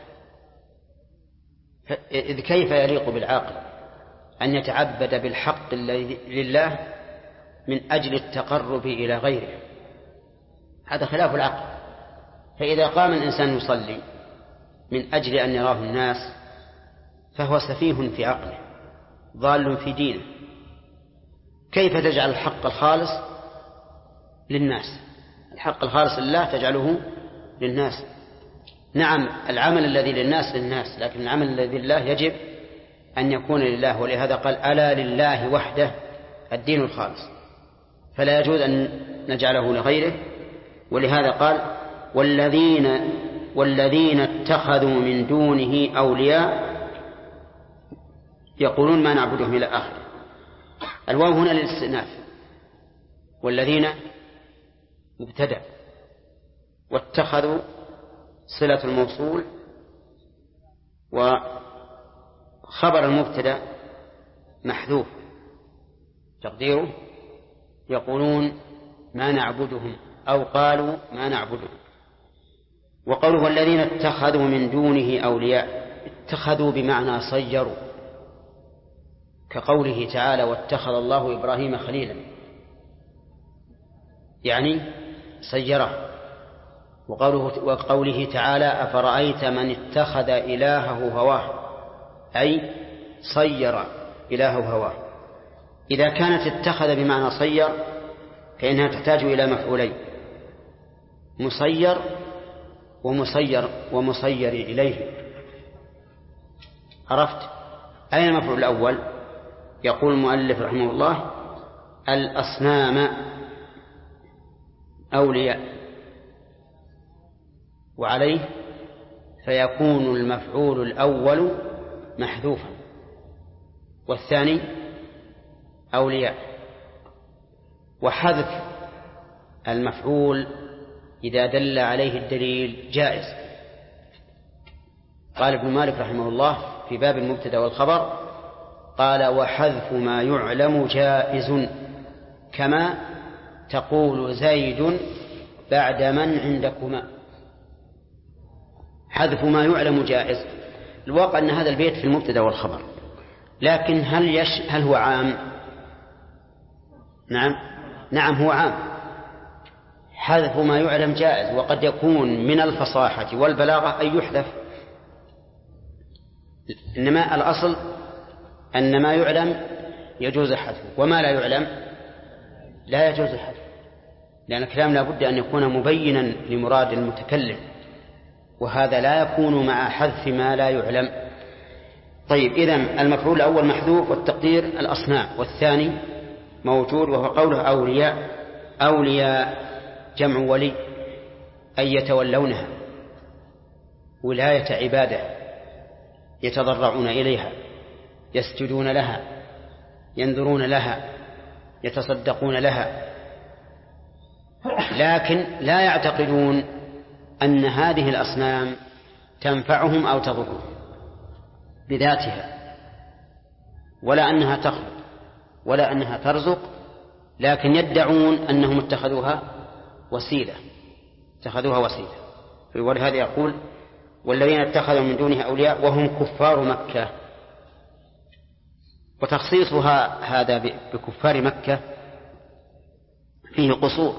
[SPEAKER 1] إذ كيف يليق بالعاقل أن يتعبد بالحق لله من أجل التقرب إلى غيره؟ هذا خلاف العقل. فإذا قام الإنسان يصلي من أجل أن يراه الناس فهو سفيه في عقله ضال في دينه. كيف تجعل الحق الخالص للناس؟ الحق الخالص لله تجعله للناس. نعم العمل الذي للناس للناس، لكن العمل الذي لله يجب أن يكون لله. ولهذا قال ألا لله وحده الدين الخالص، فلا يجوز أن نجعله لغيره. ولهذا قال والذين اتخذوا من دونه أولياء يقولون ما نعبدهم إلى آخره. الواو هنا للاستئناف، والذين مبتدأ، واتخذوا صلة الموصول، وخبر المبتدأ محذوف تقديره يقولون ما نعبدهم، أو قالوا ما نعبدهم. وقوله والذين اتخذوا من دونه أولياء، اتخذوا بمعنى صيروا، كقوله تعالى واتخذ الله إبراهيم خليلا، يعني صيره. وقوله تعالى أفرأيت من اتخذ إلهه هواه، أي صير إلهه هواه. إذا كانت اتخذ بمعنى صير فإنها تحتاج إلى مفعولين، مصير ومصير إليه. عرفت؟ أين المفعول الأول؟ يقول المؤلف رحمه الله الأصنام أولياء، وعليه فيكون المفعول الأول محذوفا والثاني أولياء. وحذف المفعول إذا دل عليه الدليل جائز. قال ابن مالك رحمه الله في باب المبتدأ والخبر قال وحذف ما يعلم جائز، كما تقول زيد بعد من عندكما. حذف ما يعلم جائز. الواقع أن هذا البيت في المبتدأ والخبر، لكن هل هو عام؟ نعم هو عام. حذف ما يعلم جائز، وقد يكون من الفصاحة والبلاغة أن يحذف، إنما الأصل أن ما يعلم يجوز حذفه، وما لا يعلم لا يجوز حذفه، لأن الكلام لا بد أن يكون مبينا لمراد المتكلم، وهذا لا يكون مع حذف ما لا يعلم. طيب، إذن المفعول الأول محذوف والتقدير الأصنام، والثاني موجود وهو قوله أولياء. أولياء جمع ولي، أي يتولونها ولاية عبادة، يتضرعون إليها، يسجدون لها، ينذرون لها، يتصدقون لها، لكن لا يعتقدون أن هذه الأصنام تنفعهم أو تضرهم بذاتها، ولا أنها تخلق ولا أنها ترزق، لكن يدعون أنهم اتخذوها وسيلة. ولهذا يقول والذين اتخذوا من دونه أولياء وهم كفار مكة. وتخصيصها هذا بكفار مكة فيه قصور،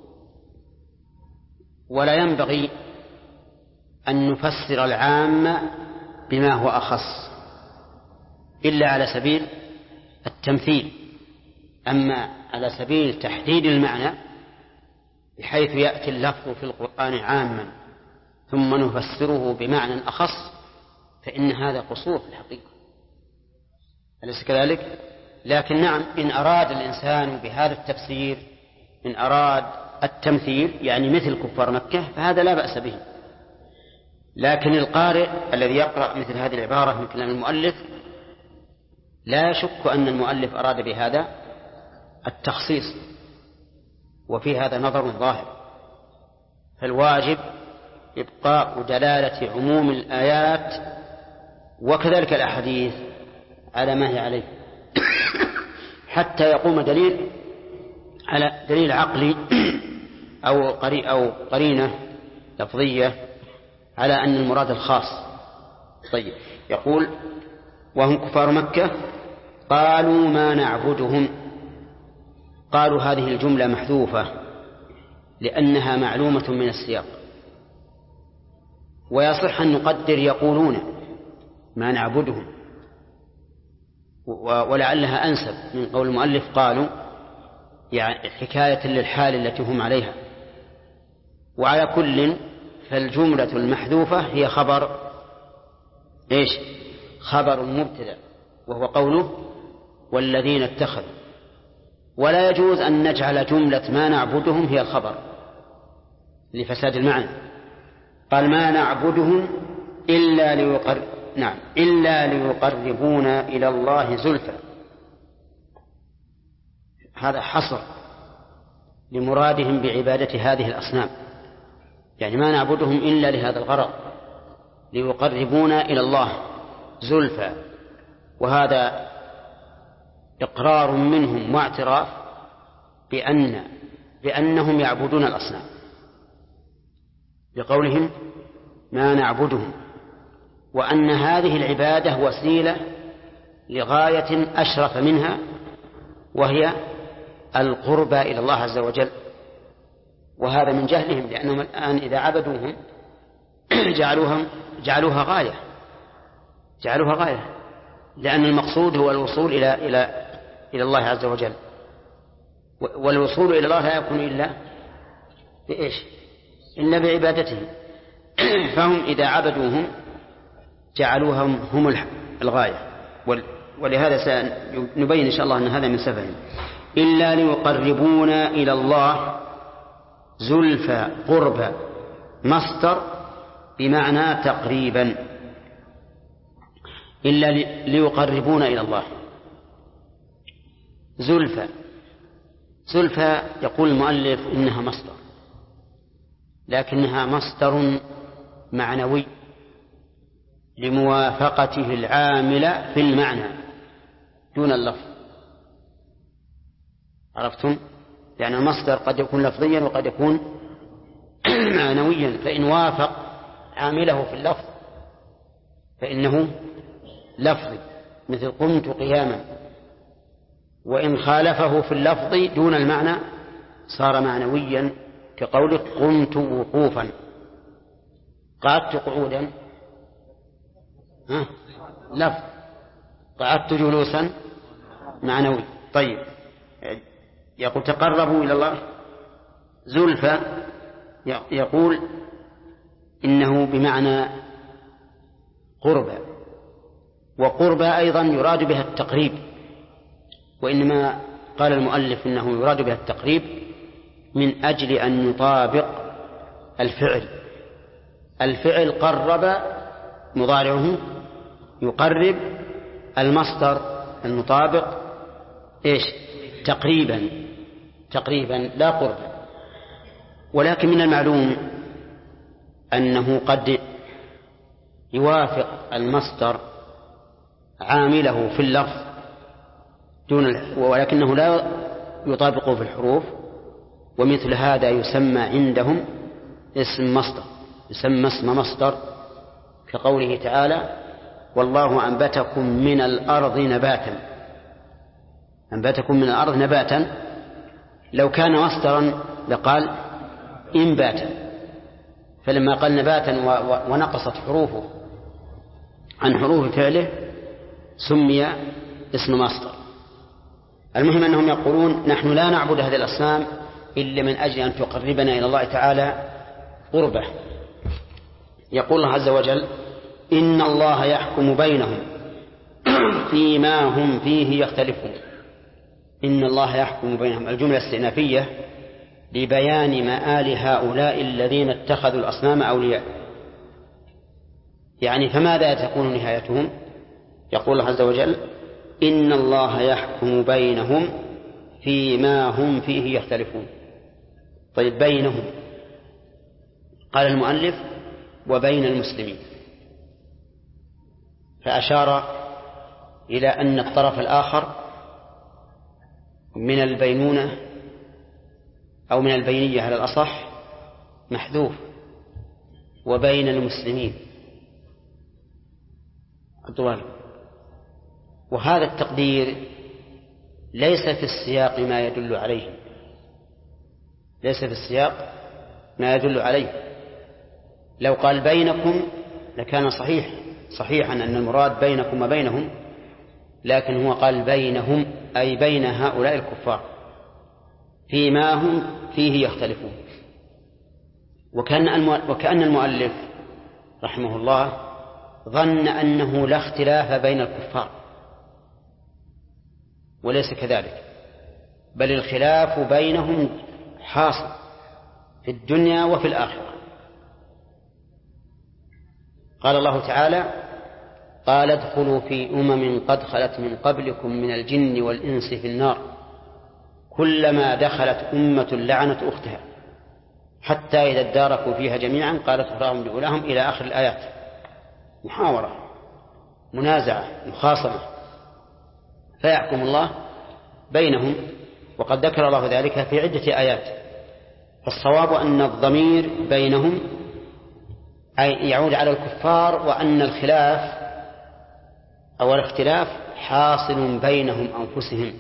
[SPEAKER 1] ولا ينبغي أن نفسر العام بما هو أخص إلا على سبيل التمثيل. أما على سبيل تحديد المعنى بحيث يأتي اللفظ في القرآن عاما ثم نفسره بمعنى أخص، فإن هذا قصور في الحقيقة، أليس كذلك؟ لكن نعم، إن أراد الإنسان بهذا التفسير، إن أراد التمثيل يعني مثل كفار مكة، فهذا لا بأس به. لكن القارئ الذي يقرأ مثل هذه العبارة من كلام المؤلف لا يشك أن المؤلف أراد بهذا التخصيص، وفي هذا نظر ظاهر. فالواجب إبقاء دلالة عموم الآيات وكذلك الأحاديث على ما هي عليه حتى يقوم دليل على دليل عقلي أو قرينة لفظية على أن المراد الخاص. طيب، يقول وهم كفار مكة قالوا ما نعبدهم. قالوا هذه الجملة محذوفة لأنها معلومة من السياق، ويصح أن نقدر يقولون ما نعبدهم، ولعلها أنسب من قول المؤلف قالوا، يعني حكاية للحال التي هم عليها. وعلى كل فالجملة المحذوفة هي خبر خبر مبتدأ، وهو قوله والذين اتخذوا. ولا يجوز أن نجعل جملة ما نعبدهم هي الخبر لفساد المعنى. قال ما نعبدهم إلا ليقربونا إلى الله زلفى. هذا حصر لمرادهم بعبادة هذه الأصنام، يعني ما نعبدهم إلا لهذا الغرض، ليقربونا إلى الله زلفى. وهذا إقرار منهم واعتراف بأنهم يعبدون الأصنام بقولهم ما نعبدهم، وأن هذه العبادة وسيلة لغاية أشرف منها، وهي القربى إلى الله عز وجل. وهذا من جهلهم، لأنهم الآن إذا عبدوهم جعلوها غاية، لأن المقصود هو الوصول إلى الله عز وجل، والوصول إلى الله لا يكون إلا إلا بعبادته. فهم إذا عبدوهم جعلوها هم الغاية، ولهذا سنبين إن شاء الله أن هذا من سفهم. إلا ليقربونا إلى الله زلفى قربى، مصدر بمعنى تقريبا، إلا ليقربونا إلى الله. زلفى يقول المؤلف إنها مصدر، لكنها مصدر معنوي لموافقته العامل في المعنى دون اللفظ. عرفتم؟ لأن المصدر قد يكون لفظيا وقد يكون معنويا، فإن وافق عامله في اللفظ فإنه لفظي، مثل قمت قياما. وإن خالفه في اللفظ دون المعنى صار معنويا، كقولك قمت وقوفا، قعدت قعودا لفظ، قعدت جلوسا معنوي. طيب، يقول تقربوا إلى الله زلفى، يقول إنه بمعنى قربى، وقربى أيضا يراد بها التقريب، وإنما قال المؤلف إنه يراد بها التقريب من أجل أن يطابق الفعل قرب مضارعه يقرب، المصدر المطابق إيش؟ تقريبا لا قرب. ولكن من المعلوم أنه قد يوافق المصدر عامله في اللفظ ولكنه لا يطابقه في الحروف، ومثل هذا يسمى عندهم اسم مصدر، كقوله تعالى والله أنبتكم من الأرض نباتا. لو كان مصدرا لقال إنباتا، فلما قال نباتا ونقصت حروفه عن حروف فعله سمي اسم مصدر. المهم أنهم يقولون نحن لا نعبد هذه الأصنام إلا من أجل أن تقربنا إلى الله تعالى قربة. يقول الله عز وجل إن الله يحكم بينهم فيما هم فيه يختلفون. إن الله يحكم بينهم، الجملة الاستئنافية لبيان مآل هؤلاء الذين اتخذوا الأصنام أولياء، يعني فماذا تكون نهايتهم؟ يقول الله عز وجل إن الله يحكم بينهم فيما هم فيه يختلفون. طيب، بينهم، قال المؤلف وبين المسلمين، فأشار إلى أن الطرف الآخر من البينونة أو من البينية على الأصح محذوف، وبين المسلمين الضوال. وهذا التقدير ليس في السياق ما يدل عليه، لو قال بينكم لكان صحيحا أن المراد بينكم وبينهم، لكن هو قال بينهم أي بين هؤلاء الكفار فيما هم فيه يختلفون. وكأن المؤلف رحمه الله ظن أنه لا اختلاف بين الكفار، وليس كذلك، بل الخلاف بينهم حاصل في الدنيا وفي الآخرة. قال الله تعالى قال ادخلوا في قد خلت من قبلكم من الجن والإنس في النار كلما دخلت أمة لعنت أختها حتى إذا اداركوا فيها جميعا قالت أخراهم لأولاهم إلى آخر الآيات. محاورة، منازعة، مخاصمة، فيحكم الله بينهم، وقد ذكر الله ذلك في عدة آيات. فالصواب أن الضمير بينهم أي يعود على الكفار، وأن الخلاف أو الاختلاف حاصل بينهم أنفسهم.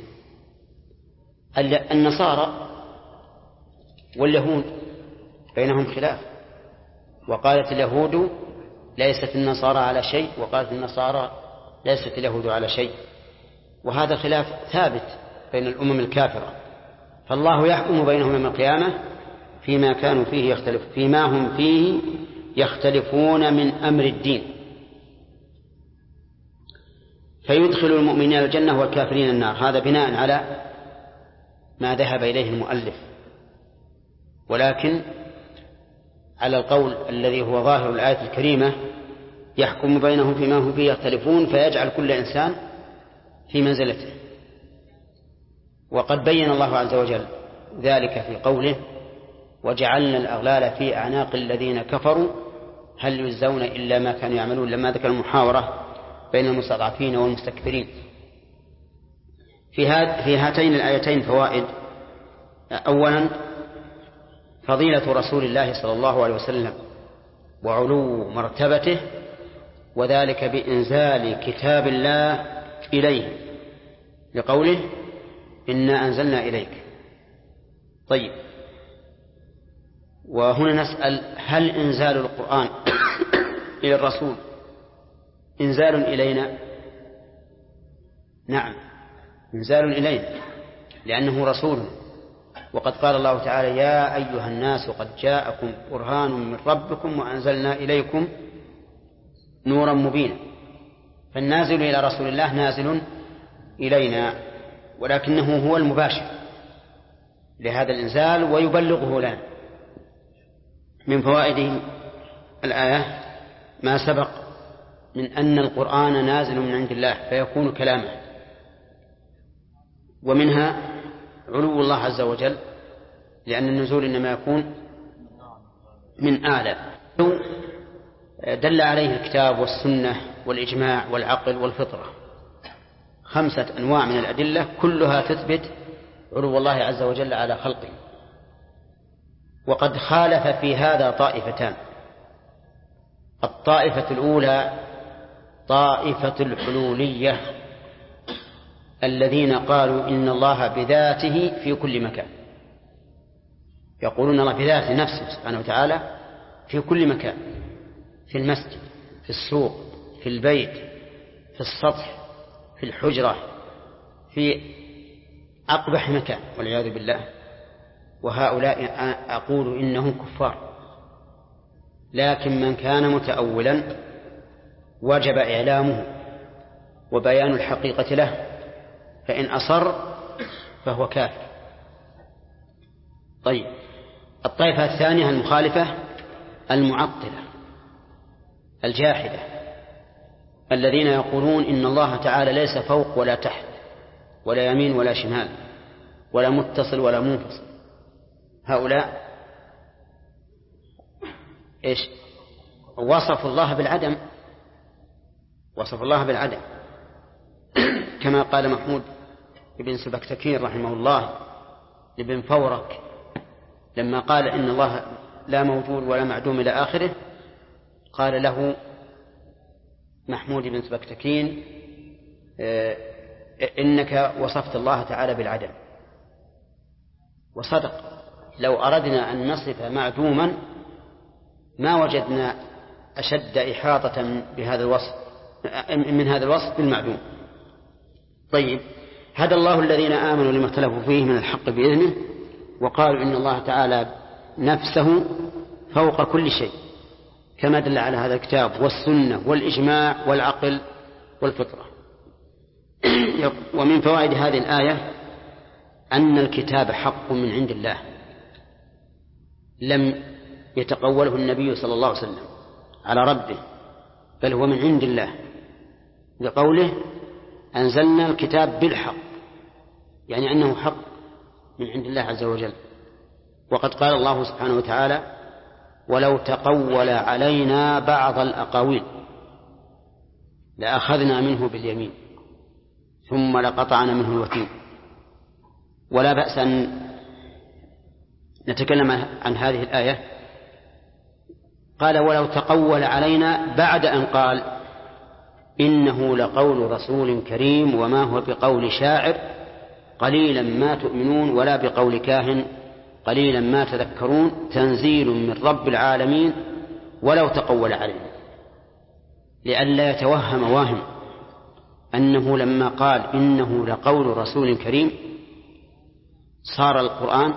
[SPEAKER 1] النصارى واليهود بينهم خلاف، وقالت اليهود ليست النصارى على شيء، وقالت النصارى ليست اليهود على شيء، وهذا خلاف ثابت بين الأمم الكافرة. فالله يحكم بينهم يوم القيامة فيما هم فيه يختلفون من أمر الدين، فيدخل المؤمنين الجنة والكافرين النار. هذا بناء على ما ذهب إليه المؤلف، ولكن على القول الذي هو ظاهر الآية الكريمة يحكم بينهم فيما هم فيه يختلفون، فيجعل كل إنسان في منزلته. وقد بين الله عز وجل ذلك في قوله وجعلنا الأغلال في أعناق الذين كفروا هل يجزون إلا ما كانوا يعملون، لما ذكر المحاورة بين المستضعفين والمستكبرين. في هاتين الآيتين فوائد. أولا، فضيلة رسول الله صلى الله عليه وسلم وعلو مرتبته، وذلك بإنزال كتاب الله إليه لقوله إنا أنزلنا إليك. طيب، وهنا نسأل: هل إنزال القرآن إلى الرسول إنزال إلينا؟ نعم، إنزال إلينا، لأنه رسول. وقد قال الله تعالى: يا أيها الناس قد جاءكم برهان من ربكم وأنزلنا إليكم نورا مبينا. فالنازل إلى رسول الله نازل إلينا، ولكنه هو المباشر لهذا الإنزال ويبلغه لنا. من فوائد الآية ما سبق من أن القرآن نازل من عند الله فيكون كلامه، ومنها علو الله عز وجل، لأن النزول إنما يكون من أعلى. دل عليه الكتاب والسنة والإجماع والعقل والفطرة، 5 أنواع من الأدلة كلها تثبت علو الله عز وجل على خلقه. وقد خالف في هذا طائفتان: الطائفة الأولى طائفة الحلولية الذين قالوا إن الله بذاته في كل مكان، يقولون الله بذاته نفسه سبحانه وتعالى في كل مكان، في المسجد، في السوق، في البيت، في السطح، في الحجرة، في أقبح مكان والعياذ بالله. وهؤلاء أقول إنهم كفار، لكن من كان متأولا وجب إعلامه وبيان الحقيقة له، فإن أصر فهو كافر. طيب، الطائفة الثانية المخالفة المعطلة الجاحدة الذين يقولون إن الله تعالى ليس فوق ولا تحت ولا يمين ولا شمال ولا متصل ولا منفصل. هؤلاء إيش؟ وصفوا الله بالعدم، وصف الله بالعدم كما قال محمود بن سبكتكين رحمه الله لابن فورك لما قال إن الله لا موجود ولا معدوم إلى آخره، قال له محمود بن سبكتكين: إنك وصفت الله تعالى بالعدم. وصدق، لو أردنا أن نصف معدوما ما وجدنا أشد إحاطة بهذا الوصف من هذا الوصف بالمعدوم. طيب، هدى الله الذين آمنوا لما اختلفوا فيه من الحق بإذنه، وقالوا إن الله تعالى نفسه فوق كل شيء، كما دل على هذا الكتاب والسنة والإجماع والعقل والفطرة. ومن فوائد هذه الآية أن الكتاب حق من عند الله، لم يتقوله النبي صلى الله عليه وسلم على ربه، بل هو من عند الله، لقوله: أنزلنا الكتاب بالحق، يعني أنه حق من عند الله عز وجل. وقد قال الله سبحانه وتعالى: ولو تقول علينا بعض الأقاويل لأخذنا منه باليمين ثم لقطعنا منه الوتين. ولا بأس أن نتكلم عن هذه الآية. قال: ولو تقول علينا، بعد أن قال: إنه لقول رسول كريم وما هو بقول شاعر قليلا ما تؤمنون ولا بقول كاهن قليلا ما تذكرون تنزيل من رب العالمين ولو تقول علينا، لئلا يتوهم واهم أنه لما قال إنه لقول رسول كريم صار القرآن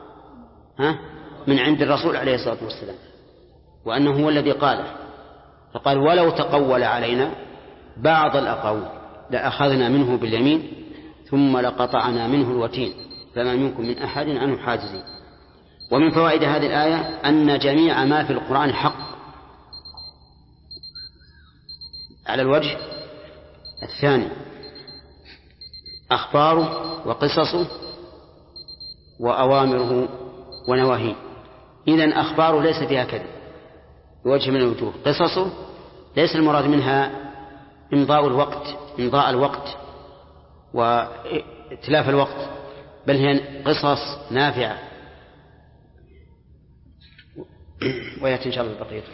[SPEAKER 1] من عند الرسول عليه الصلاة والسلام، وأنه هو الذي قاله. فقال: ولو تقول علينا بعض الأقاويل لأخذنا منه باليمين ثم لقطعنا منه الوتين فما منكم من أحد عنه حاجزين. ومن فوائد هذه الآية أن جميع ما في القرآن حق على الوجه الثاني: أخباره وقصصه وأوامره ونواهيه. إذن أخباره ليس فيها كذب بوجه من الوجوه، قصصه ليس المراد منها إمضاء الوقت وإتلاف الوقت، بل هي قصص نافعة. ويأتي إن شاء الله البقية.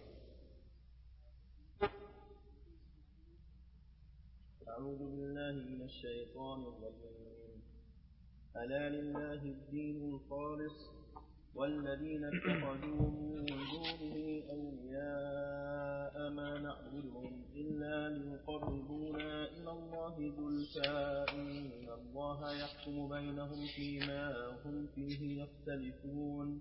[SPEAKER 5] أعوذ بالله من الشيطان الرجيم. ألا لله الدين الخالص والذين اتخذوا من دونه أولياء ما نعبدهم إلا ليقربونا إلى الله زلفى إن الله يحكم بينهم فيما هم فيه يختلفون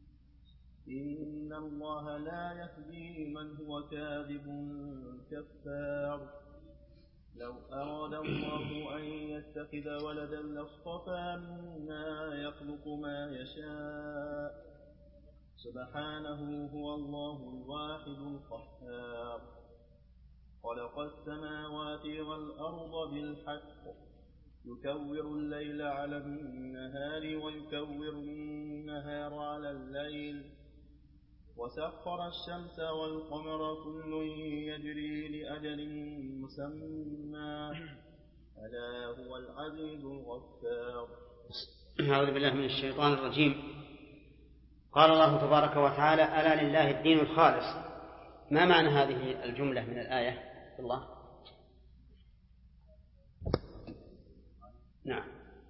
[SPEAKER 5] إن الله لا يهدي من هو كاذب كفار لو أراد الله أن يتخذ ولدا لاصطفى مما يخلق ما يشاء سبحانه هو الله الواحد القهار خلق السماوات والأرض بالحق يكور الليل على النهار ويكور النهار على الليل وسخر الشمس والقمر كل يجري لأجل مسمى ألا هو العزيز الغفار.
[SPEAKER 1] أعوذ بالله من الشيطان الرجيم. قال الله تبارك وتعالى ألا لله الدين الخالص. ما معنى هذه الجملة من الآية الله؟ نعم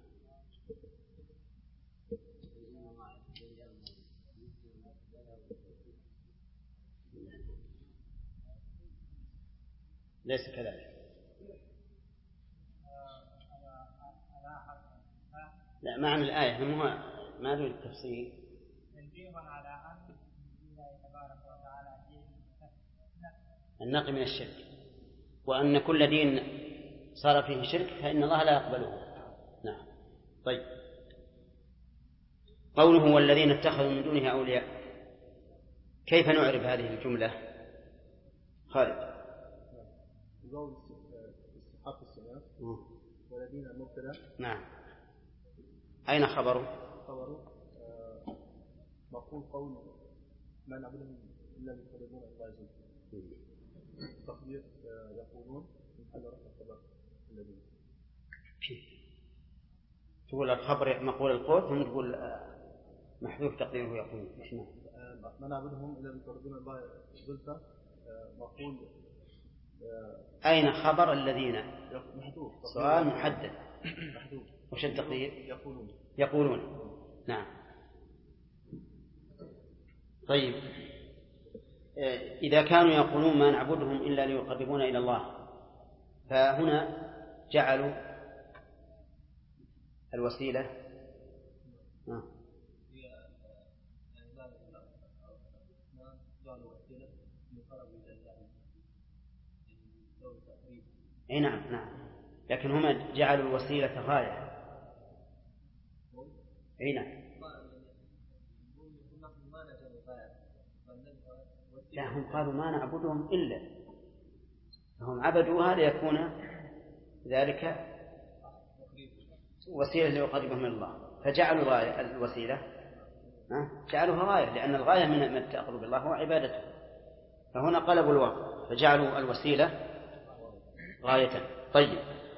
[SPEAKER 1] ليس كذلك. لا معنى الآية ما دون التفصيل. النقي من الشرك وأن كل دين صار فيه شرك فإن الله لا يقبله. نعم. طيب قوله والذين اتخذوا من دونه أولياء كيف نعرف هذه الجملة خالد؟
[SPEAKER 5] زوج استحقاق السماء والذين مبتدا.
[SPEAKER 1] نعم. أين خبره؟
[SPEAKER 5] مفهوم قول ما نعبدهم إلا ليقربونا إلى الله زلفى. تقدير يقولون من حل رفع الخبر الذين.
[SPEAKER 1] تقول الخبر مقول القول ثم تقول محذوف تقديره يقول.
[SPEAKER 5] ما نعبدهم إلا ليقربونا إلى الله زلفى مقول.
[SPEAKER 1] أين خبر الذين؟
[SPEAKER 5] محذوف.
[SPEAKER 1] سؤال محدد.
[SPEAKER 5] محذوف.
[SPEAKER 1] وش التقدير؟
[SPEAKER 5] يقولون.
[SPEAKER 1] نعم. طيب إذا كانوا يقولون ما نعبدهم إلا ليقربونا إلى الله فهنا جعلوا الوسيلة نعم لكن هم جعلوا الوسيلة غاية. نعم. لا هم قالوا ما نعبدهم إلا هم عبدوها ليكون ذلك وسيلة ليقربهم من الله فجعلوا غاية الوسيلة جعلوها غاية لأن الغاية من التقرب بالله هو عبادته فهنا قلبوا الواقع فجعلوا الوسيلة غاية. طيب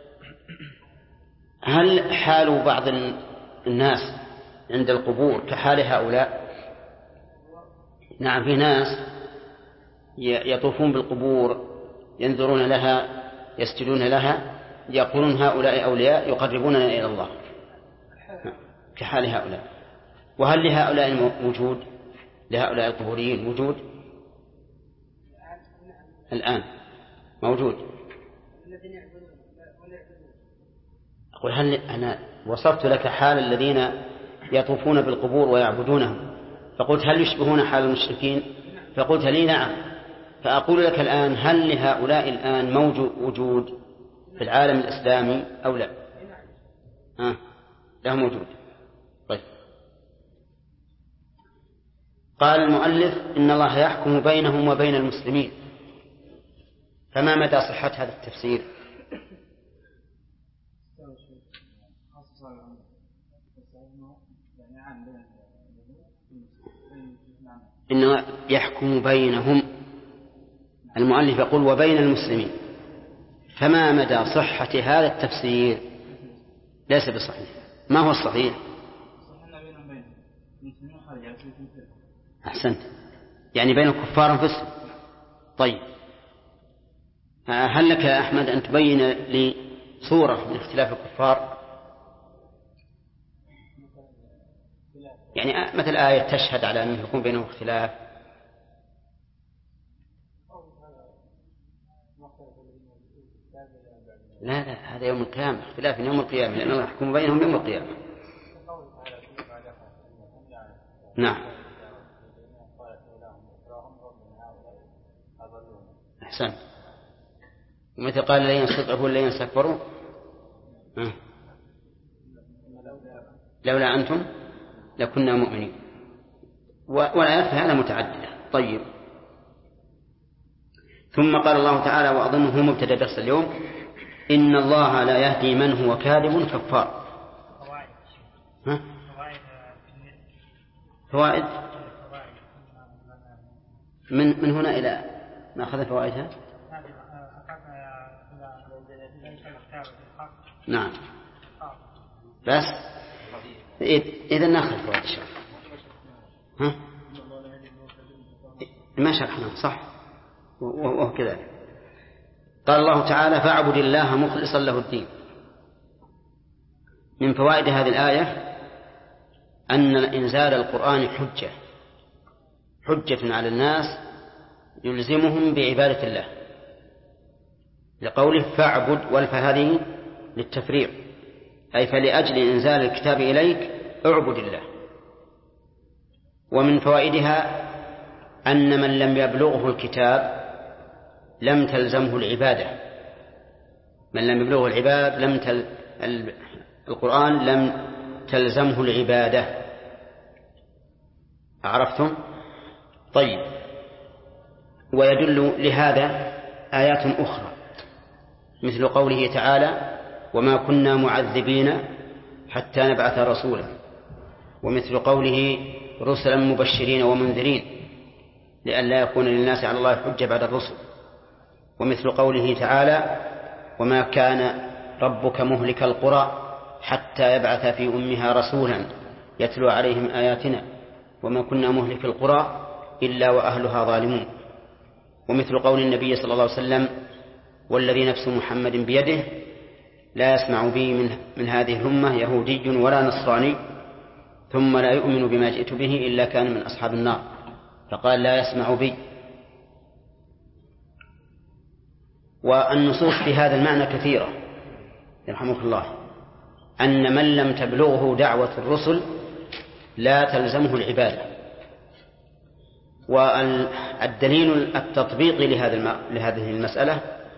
[SPEAKER 1] هل حال بعض الناس عند القبور كحال هؤلاء؟ نعم في ناس يطوفون بالقبور ينظرون لها يسجدون لها يقولون هؤلاء أولياء يقربوننا إلى الله كحال هؤلاء. وهل لهؤلاء وجود لهؤلاء القبوريين وجود الآن موجود؟ أقول هل أنا وصفت لك حال الذين يطوفون بالقبور ويعبدونهم فقلت هل يشبهون حال المشركين فقلت لي نعم فأقول لك الآن هل لهؤلاء الآن وجود في العالم الإسلامي أو لا؟ لهم وجود. طيب قال المؤلف إن الله يحكم بينهم وبين المسلمين فما مدى صحة هذا التفسير؟ إنه يحكم بينهم المؤلف يقول وبين المسلمين فما مدى صحة هذا التفسير؟ ليس بصحيح. ما هو الصحيح؟ أحسنت يعني بين الكفار أنفسهم. طيب هل لك يا أحمد أن تبين لي صورة من اختلاف الكفار؟ يعني مثل آية تشهد على أنه يكون بينهم اختلاف. لا هذا يوم القيامة، اختلاف يوم القيامة، لأن الله يحكم بينهم يوم القيامة. نعم أحسن. ومتى قال لن يستضعفوا لن يستكبروا لولا أنتم لكنا مؤمنين. والآيات في هذا متعددة. طيب، ثم قال الله تعالى وأظنه مبتدأ درس اليوم: إن الله لا يهدي من هو كاذب كفار. فوائد من هنا إلى ما أخذ فوائدها. نعم بس إذا نأخذ فوائد الشرح. ما شرحنا صح وهو كذلك. قال الله تعالى: فاعبد الله مخلصا له الدين. من فوائد هذه الآية أن إنزال القرآن حجة على الناس يلزمهم بعبادة الله، لقوله فاعبد، والفهذه للتفريع، أي فلأجل إنزال الكتاب إليك اعبد الله. ومن فوائدها أن من لم يبلغه الكتاب لم تلزمه العبادة. من لم يبلغه القرآن لم تلزمه العبادة. عرفتم؟ طيب، ويدل لهذا آيات أخرى مثل قوله تعالى: وما كنا معذبين حتى نبعث رسولا، ومثل قوله: رسلا مبشرين ومنذرين لئلا يكون للناس على الله حجة بعد الرسل، ومثل قوله تعالى: وما كان ربك مهلك القرى حتى يبعث في أمها رسولا يتلو عليهم آياتنا وما كنا مهلك القرى إلا وأهلها ظالمون، ومثل قول النبي صلى الله عليه وسلم: والذي نفس محمد بيده لا يسمع بي من هذه الأمة يهودي ولا نصراني ثم لا يؤمن بما جئت به إلا كان من أصحاب النار، فقال لا يسمع بي. والنصوص في هذا المعنى كثيرة يرحمك الله، أن من لم تبلغه دعوة الرسل لا تلزمه العبادة. والدليل التطبيقي لهذه المسألة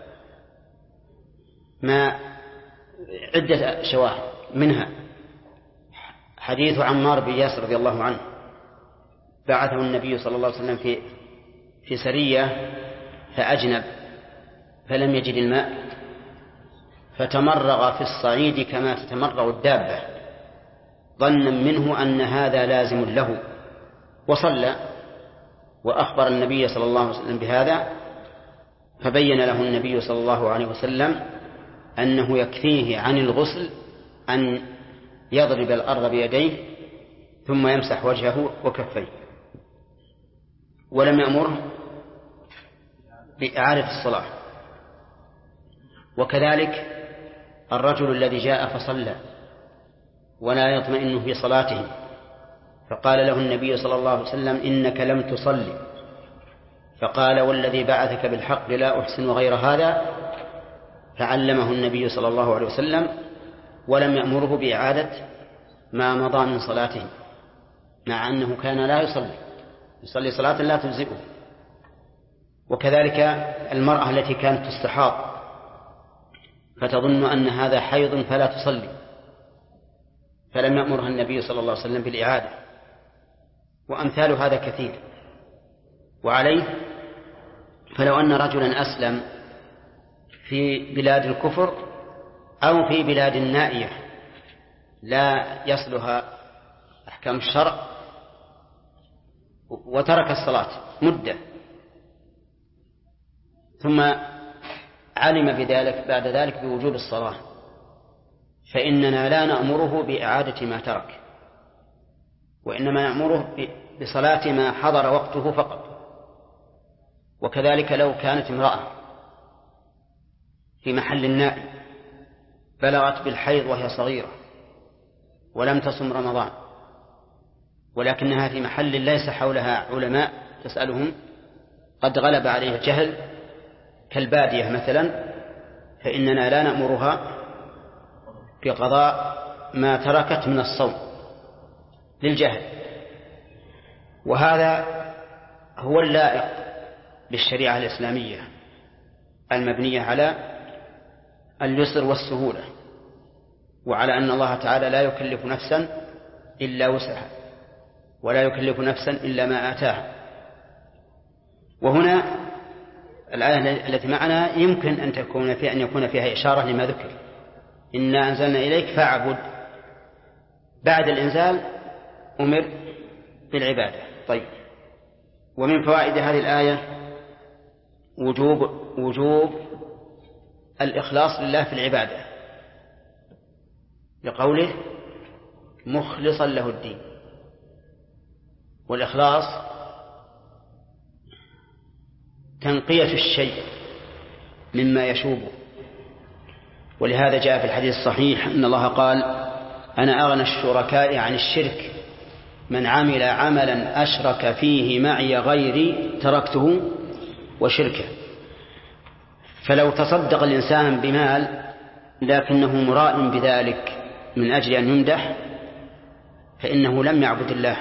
[SPEAKER 1] ما عدة شواهد، منها حديث عمار بن ياسر رضي الله عنه، بعثه النبي صلى الله عليه وسلم في سرية فأجنب فلم يجد الماء فتمرغ في الصعيد كما تتمرغ الدابة ظنا منه أن هذا لازم له، وصلى وأخبر النبي صلى الله عليه وسلم بهذا، فبين له النبي صلى الله عليه وسلم أنه يكفيه عن الغسل أن يضرب الأرض بيديه ثم يمسح وجهه وكفيه، ولم يأمره بإعادة الصلاة. وكذلك الرجل الذي جاء فصلى ولا يطمئن في صلاته، فقال له النبي صلى الله عليه وسلم: إنك لم تصلي، فقال: والذي بعثك بالحق لا أحسن غير هذا، فعلمه النبي صلى الله عليه وسلم ولم يأمره بإعادة ما مضى من صلاته، مع أنه كان لا يصلي صلاة لا تجزئه. وكذلك المرأة التي كانت تستحاض فتظن أن هذا حيض فلا تصلي، فلم يأمرها النبي صلى الله عليه وسلم بالإعادة. وأمثال هذا كثير. وعليه فلو أن رجلا أسلم في بلاد الكفر أو في بلاد النائية لا يصلها أحكام الشرع وترك الصلاة مدة ثم علم بذلك بعد ذلك بوجوب الصلاة، فإننا لا نأمره بإعادة ما ترك، وإنما نأمره بصلاة ما حضر وقته فقط. وكذلك لو كانت امرأة في محل النائي بلغت بالحيض وهي صغيرة ولم تصم رمضان ولكنها في محل ليس حولها علماء تسألهم، قد غلب عليه الجهل كالبادية مثلا، فإننا لا نأمرها بقضاء ما تركت من الصوم للجهل. وهذا هو اللائق بالشريعة الإسلامية المبنية على اليسر والسهولة، وعلى أن الله تعالى لا يكلف نفسا إلا وسعها، ولا يكلف نفسا إلا ما آتاها. وهنا الآية التي معنا يمكن أن يكون فيها إشارة لما ذكر، إنا أنزلنا إليك فاعبد. بعد الإنزال أمر بالعبادة. طيب، ومن فوائد هذه الآية وجوب الإخلاص لله في العبادة، لقوله مخلصا له الدين. والإخلاص تنقية الشيء مما يشوبه، ولهذا جاء في الحديث الصحيح أن الله قال أنا أغنى الشركاء عن الشرك، من عمل عملا أشرك فيه معي غيري تركته وشركه. فلو تصدق الإنسان بمال لكنه مراء بذلك من أجل أن يمدح فإنه لم يعبد الله،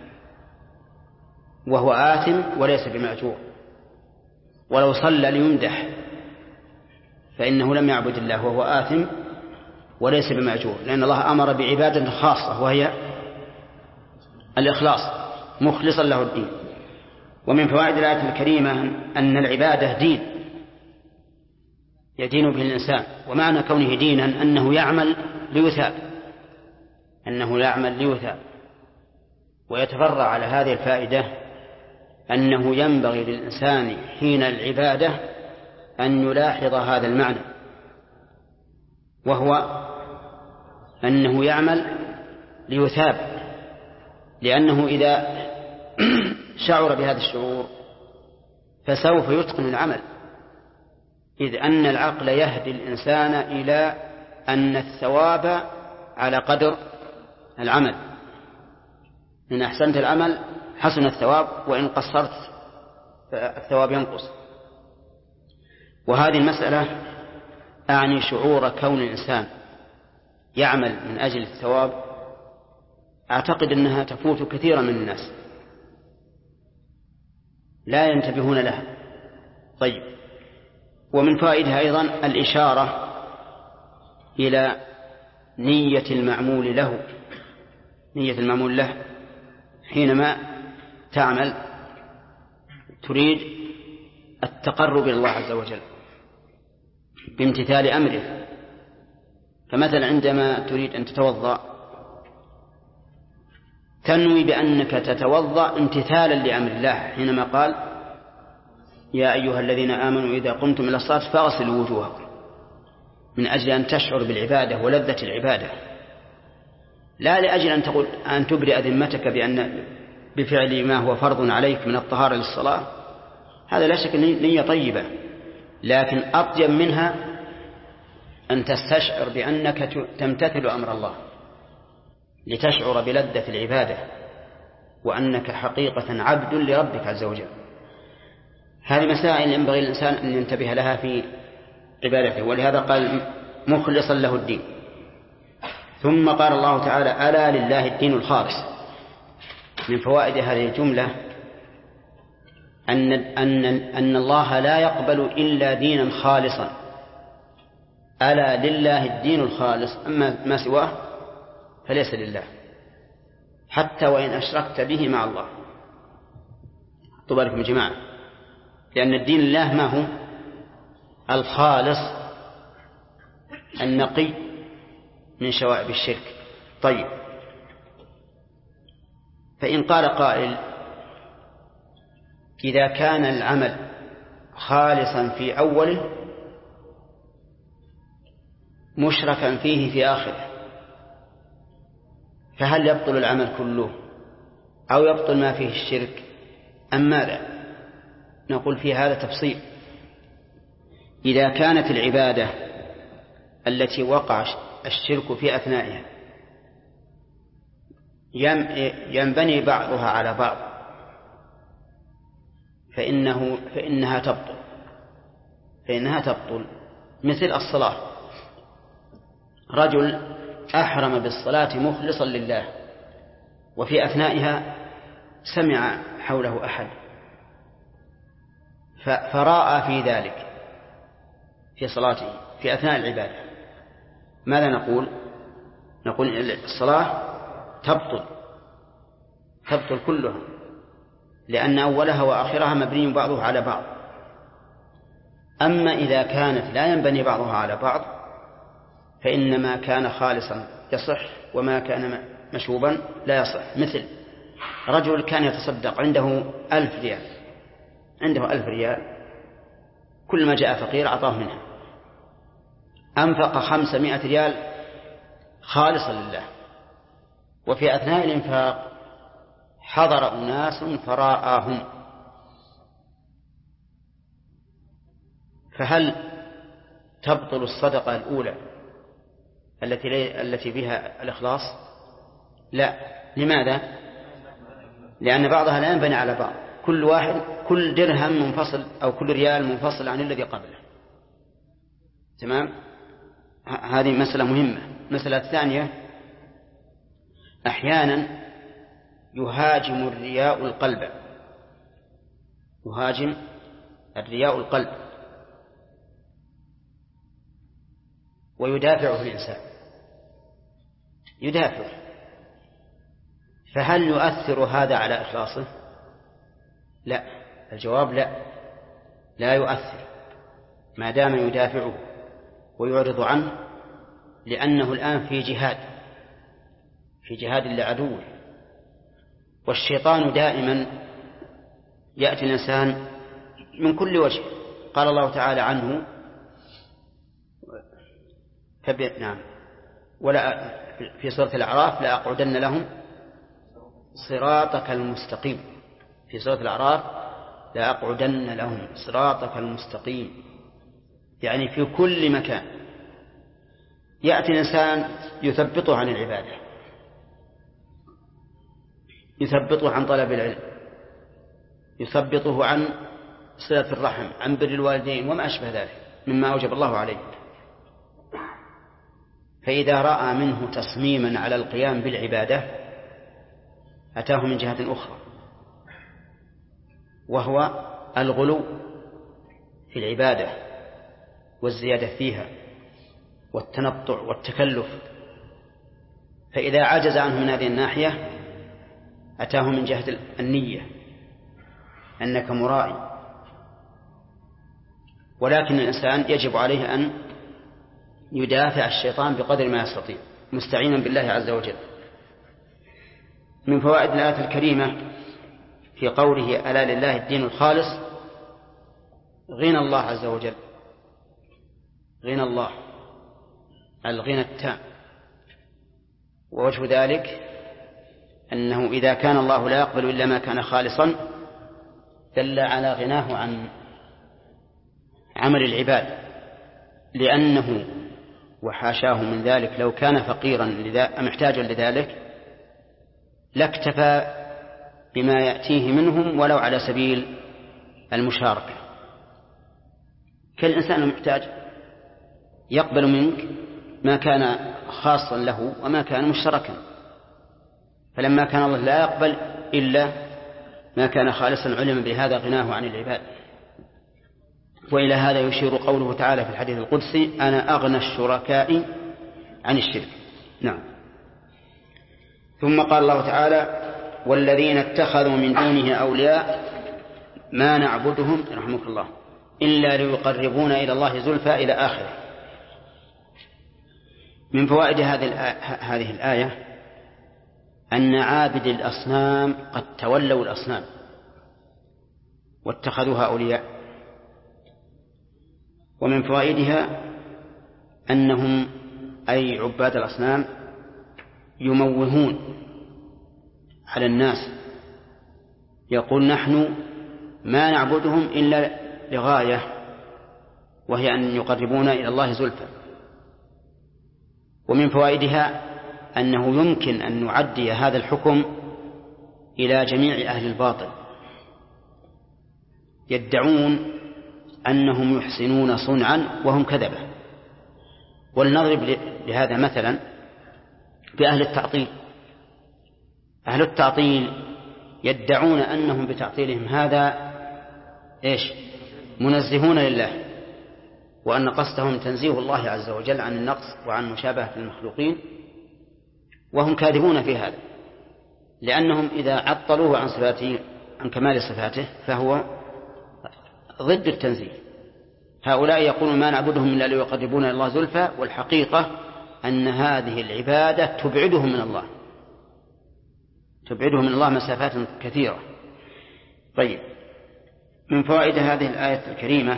[SPEAKER 1] وهو آثم وليس بمأجور. ولو صلى ليمدح فإنه لم يعبد الله وهو آثم وليس بمأجور، لأن الله أمر بعبادة خاصة وهي الإخلاص مخلصا له الدين. ومن فوائد الآية الكريمة أن العبادة دين يدين به الإنسان، ومعنى كونه دينا أنه يعمل ليثاب. ويتفرع على هذه الفائدة أنه ينبغي للإنسان حين العبادة أن يلاحظ هذا المعنى، وهو أنه يعمل ليثاب، لأنه إذا شعر بهذا الشعور فسوف يتقن العمل، إذ أن العقل يهدي الإنسان إلى أن الثواب على قدر العمل، إن أحسنت العمل حسن الثواب، وإن قصرت فالثواب ينقص. وهذه المسألة أعني شعور كون الإنسان يعمل من أجل الثواب، أعتقد أنها تفوت كثيرا من الناس لا ينتبهون لها. طيب، ومن فائدها أيضا الإشارة إلى نية المعمول له حينما تعمل تريد التقرب إلى الله عز وجل بامتثال أمره. فمثلا عندما تريد أن تتوضأ تنوي بأنك تتوضأ امتثالا لأمر الله، حينما قال يا أيها الذين آمنوا إذا قمتم إلى الصلاة فاغسلوا وجوهكم، من أجل أن تشعر بالعبادة ولذة العبادة، لا لأجل أن تقول أن تبرئ ذمتك بفعل ما هو فرض عليك من الطهارة للصلاة. هذا لا شك نية طيبة، لكن أطيب منها أن تستشعر بأنك تمتثل أمر الله لتشعر بلذة العبادة وأنك حقيقة عبد لربك عز وجل. هذه مسائل ينبغي الإنسان أن ينتبه لها في عبادته، ولهذا قال مخلصا له الدين. ثم قال الله تعالى ألا لله الدين الخالص. من فوائد هذه الجملة أن الله لا يقبل إلا دينا خالصا. ألا لله الدين الخالص، أما ما سواه فليس لله، حتى وإن أشركت به مع الله. تباركم جماعة، لأن الدين لله ما هو الخالص النقي من شوائب الشرك. طيب، فإن قال قائل إذا كان العمل خالصا في أوله مشركا فيه في آخره، فهل يبطل العمل كله أو يبطل ما فيه الشرك أم ماذا؟ نقول في هذا تفصيل. إذا كانت العبادة التي وقع الشرك في أثنائها ينبني بعضها على بعض فإنها تبطل مثل الصلاة. رجل أحرم بالصلاة مخلصا لله، وفي أثنائها سمع حوله أحد فرأى في ذلك في صلاته في أثناء العبادة، ماذا نقول؟ نقول الصلاة تبطل كلها، لأن أولها وآخرها مبني بعضها على بعض. أما إذا كانت لا ينبني بعضها على بعض فإن ما كان خالصا يصح وما كان مشوبا لا يصح. مثل رجل كان يتصدق عنده 1000 ريال، عنده 1000 ريال، كل ما جاء فقير أعطاه منها، أنفق 500 ريال خالصا لله، وفي أثناء الإنفاق حضر أناس فراءهم، فهل تبطل الصدقة الأولى التي بها الإخلاص؟ لا. لماذا؟ لأن بعضها لا ينبني على بعض، كل درهم منفصل أو كل ريال منفصل عن الذي قبله. تمام؟ هذه مسألة مهمة. مسألة ثانية، أحيانا يهاجم الرياء القلب ويدافعه الإنسان، يدافعه، فهل يؤثر هذا على إخلاصه؟ لا. الجواب لا يؤثر ما دام يدافعه ويعرض عنه، لأنه الآن في جهاد لعدوه. والشيطان دائما يأتي الإنسان من كل وجه. قال الله تعالى عنه ولا في سورة الأعراف لأقعدن لهم صراطك المستقيم. في سورة الأعراف لأقعدن لهم صراطك المستقيم، يعني في كل مكان يأتي الإنسان يثبطه عن العبادة، يثبطه عن طلب العلم، يثبطه عن صلة الرحم، عن بر الوالدين وما أشبه ذلك مما أوجب الله عليه. فإذا رأى منه تصميما على القيام بالعبادة أتاه من جهة أخرى، وهو الغلو في العبادة والزيادة فيها والتنطع والتكلف. فإذا عجز عنه من هذه الناحية أتاه من جهة النية، أنك مرائي. ولكن الإنسان يجب عليه أن يدافع الشيطان بقدر ما يستطيع مستعينا بالله عز وجل. من فوائد الآية الكريمة في قوله ألا لله الدين الخالص غنى الله عز وجل، غنى الله الغنى التام. ووجه ذلك أنه إذا كان الله لا يقبل إلا ما كان خالصا دل على غناه عن عمل العباد، لأنه وحاشاه من ذلك لو كان فقيرا محتاجا لذلك لاكتفى بما يأتيه منهم ولو على سبيل المشاركة. كالإنسان محتاج يقبل منك ما كان خاصا له وما كان مشتركا، فلما كان الله لا يقبل إلا ما كان خالصا علم بهذا غناه عن العباد. وإلى هذا يشير قوله تعالى في الحديث القدسي أنا أغنى الشركاء عن الشرك. نعم. ثم قال الله تعالى والذين اتخذوا من دونه أولياء ما نعبدهم رحمك الله إلا ليقربونا إلى الله زلفى إلى آخره. من فوائد هذه الآية أن عابد الأصنام قد تولوا الأصنام واتخذوها أولياء. ومن فوائدها أنهم أي عباد الأصنام يموهون على الناس، يقول نحن ما نعبدهم إلا لغاية وهي أن يقربونا إلى الله زلفى. ومن فوائدها أنه يمكن أن نعدي هذا الحكم إلى جميع أهل الباطل، يدعون أنهم يحسنون صنعا وهم كذبة. ولنضرب لهذا مثلا بأهل التعطيل. أهل التعطيل يدعون أنهم بتعطيلهم هذا منزهون لله، وأن قصدهم تنزيه الله عز وجل عن النقص وعن مشابهة المخلوقين، وهم كاذبون في هذا، لأنهم إذا عطلوه عن صفاته، عن كمال صفاته، فهو ضد التنزيه. هؤلاء يقولون ما نعبدهم إلا ليقربونا إلى الله زلفى، والحقيقة أن هذه العبادة تبعدهم من الله، تبعدهم من الله مسافات كثيرة. طيب، من فوائد هذه الآية الكريمة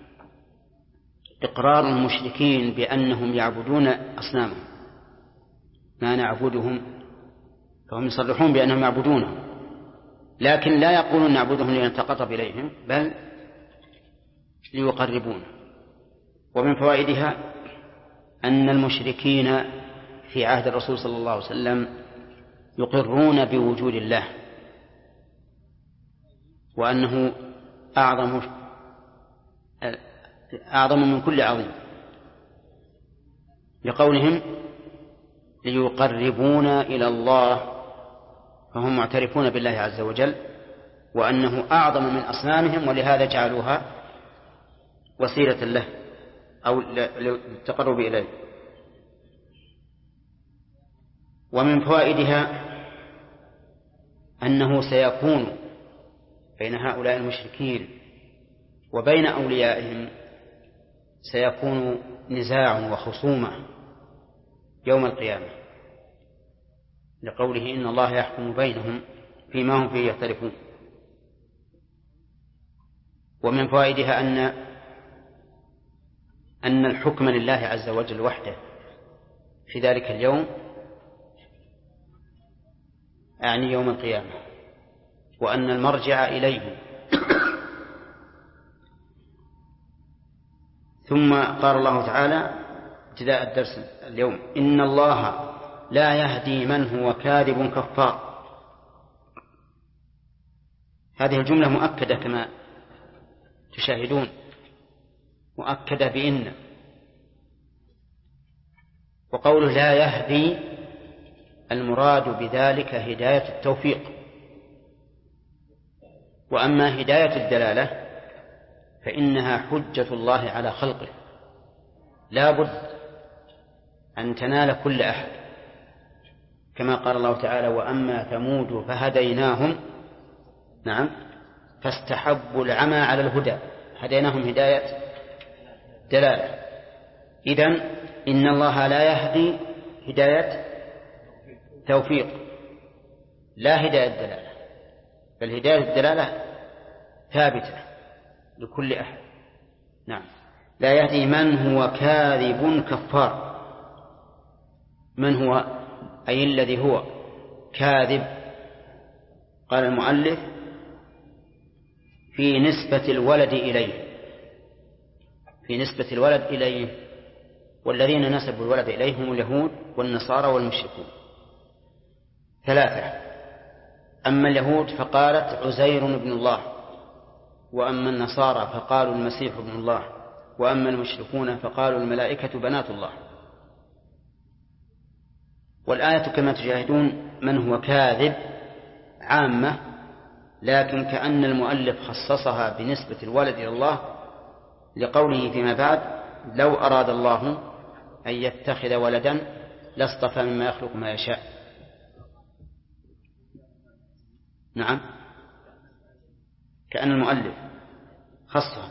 [SPEAKER 1] إقرار المشركين بأنهم يعبدون أصنامهم، ما نعبدهم، فهم يصرحون بأنهم يعبدونهم، لكن لا يقولون نعبدهم لنتقرب إليهم، بل ليقربون. ومن فوائدها أن المشركين في عهد الرسول صلى الله عليه وسلم يقرون بوجود الله، وأنه أعظم من كل عظيم، لقولهم ليقربونا إلى الله، فهم معترفون بالله عز وجل وأنه أعظم من أصنامهم، ولهذا جعلوها وسيلة له أو للتقرب إليه. ومن فوائدها أنه سيكون بين هؤلاء المشركين وبين أوليائهم سيكون نزاع وخصومة يوم القيامة، لقوله إن الله يحكم بينهم فيما هم فيه يختلفون. ومن فوائدها أن الحكم لله عز وجل وحده في ذلك اليوم، يعني يوم القيامة، وأن المرجع إليه. ثم قال الله تعالى ابتداء الدرس اليوم: إن الله لا يهدي من هو كاذب كفار. هذه الجملة مؤكدة كما تشاهدون، مؤكدة بإن. وقوله لا يهدي المراد بذلك هداية التوفيق، وأما هداية الدلالة فإنها حجة الله على خلقه، لا بد أن تنال كل أحد، كما قال الله تعالى: وأما ثمود فهديناهم فاستحبوا العمى على الهدى، هديناهم هداية دلالة. إذن إن الله لا يهدي هداية توفيق، لا هداية دلالة، بل هداية الدلالة ثابتة لكل أحد. نعم، لا يهدي من هو كاذب كفار. من هو أي الذي هو كاذب؟ قال المؤلف: في نسبة الولد إليه، في نسبة الولد إليه، والذين نسبوا الولد إليهم اليهود والنصارى والمشركون ثلاثة: أما اليهود فقالت عزير ابن الله، وأما النصارى فقالوا المسيح ابن الله، وأما المشركون فقالوا الملائكة بنات الله. والآية كما تشاهدون من هو كاذب عامة، لكن كأن المؤلف خصصها بنسبة الولد إلى الله لقوله فيما بعد: لو أراد الله أن يتخذ ولدا لاصطفى مما يخلق ما يشاء. نعم، كأن المؤلف خصها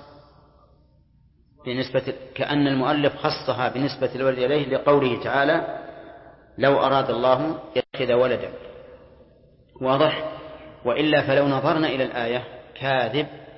[SPEAKER 1] كأن المؤلف خصها بنسبة الولد إليه لقوله تعالى: لو أراد الله يتخذ ولدا. واضح؟ وإلا فلو نظرنا إلى الآية كاذب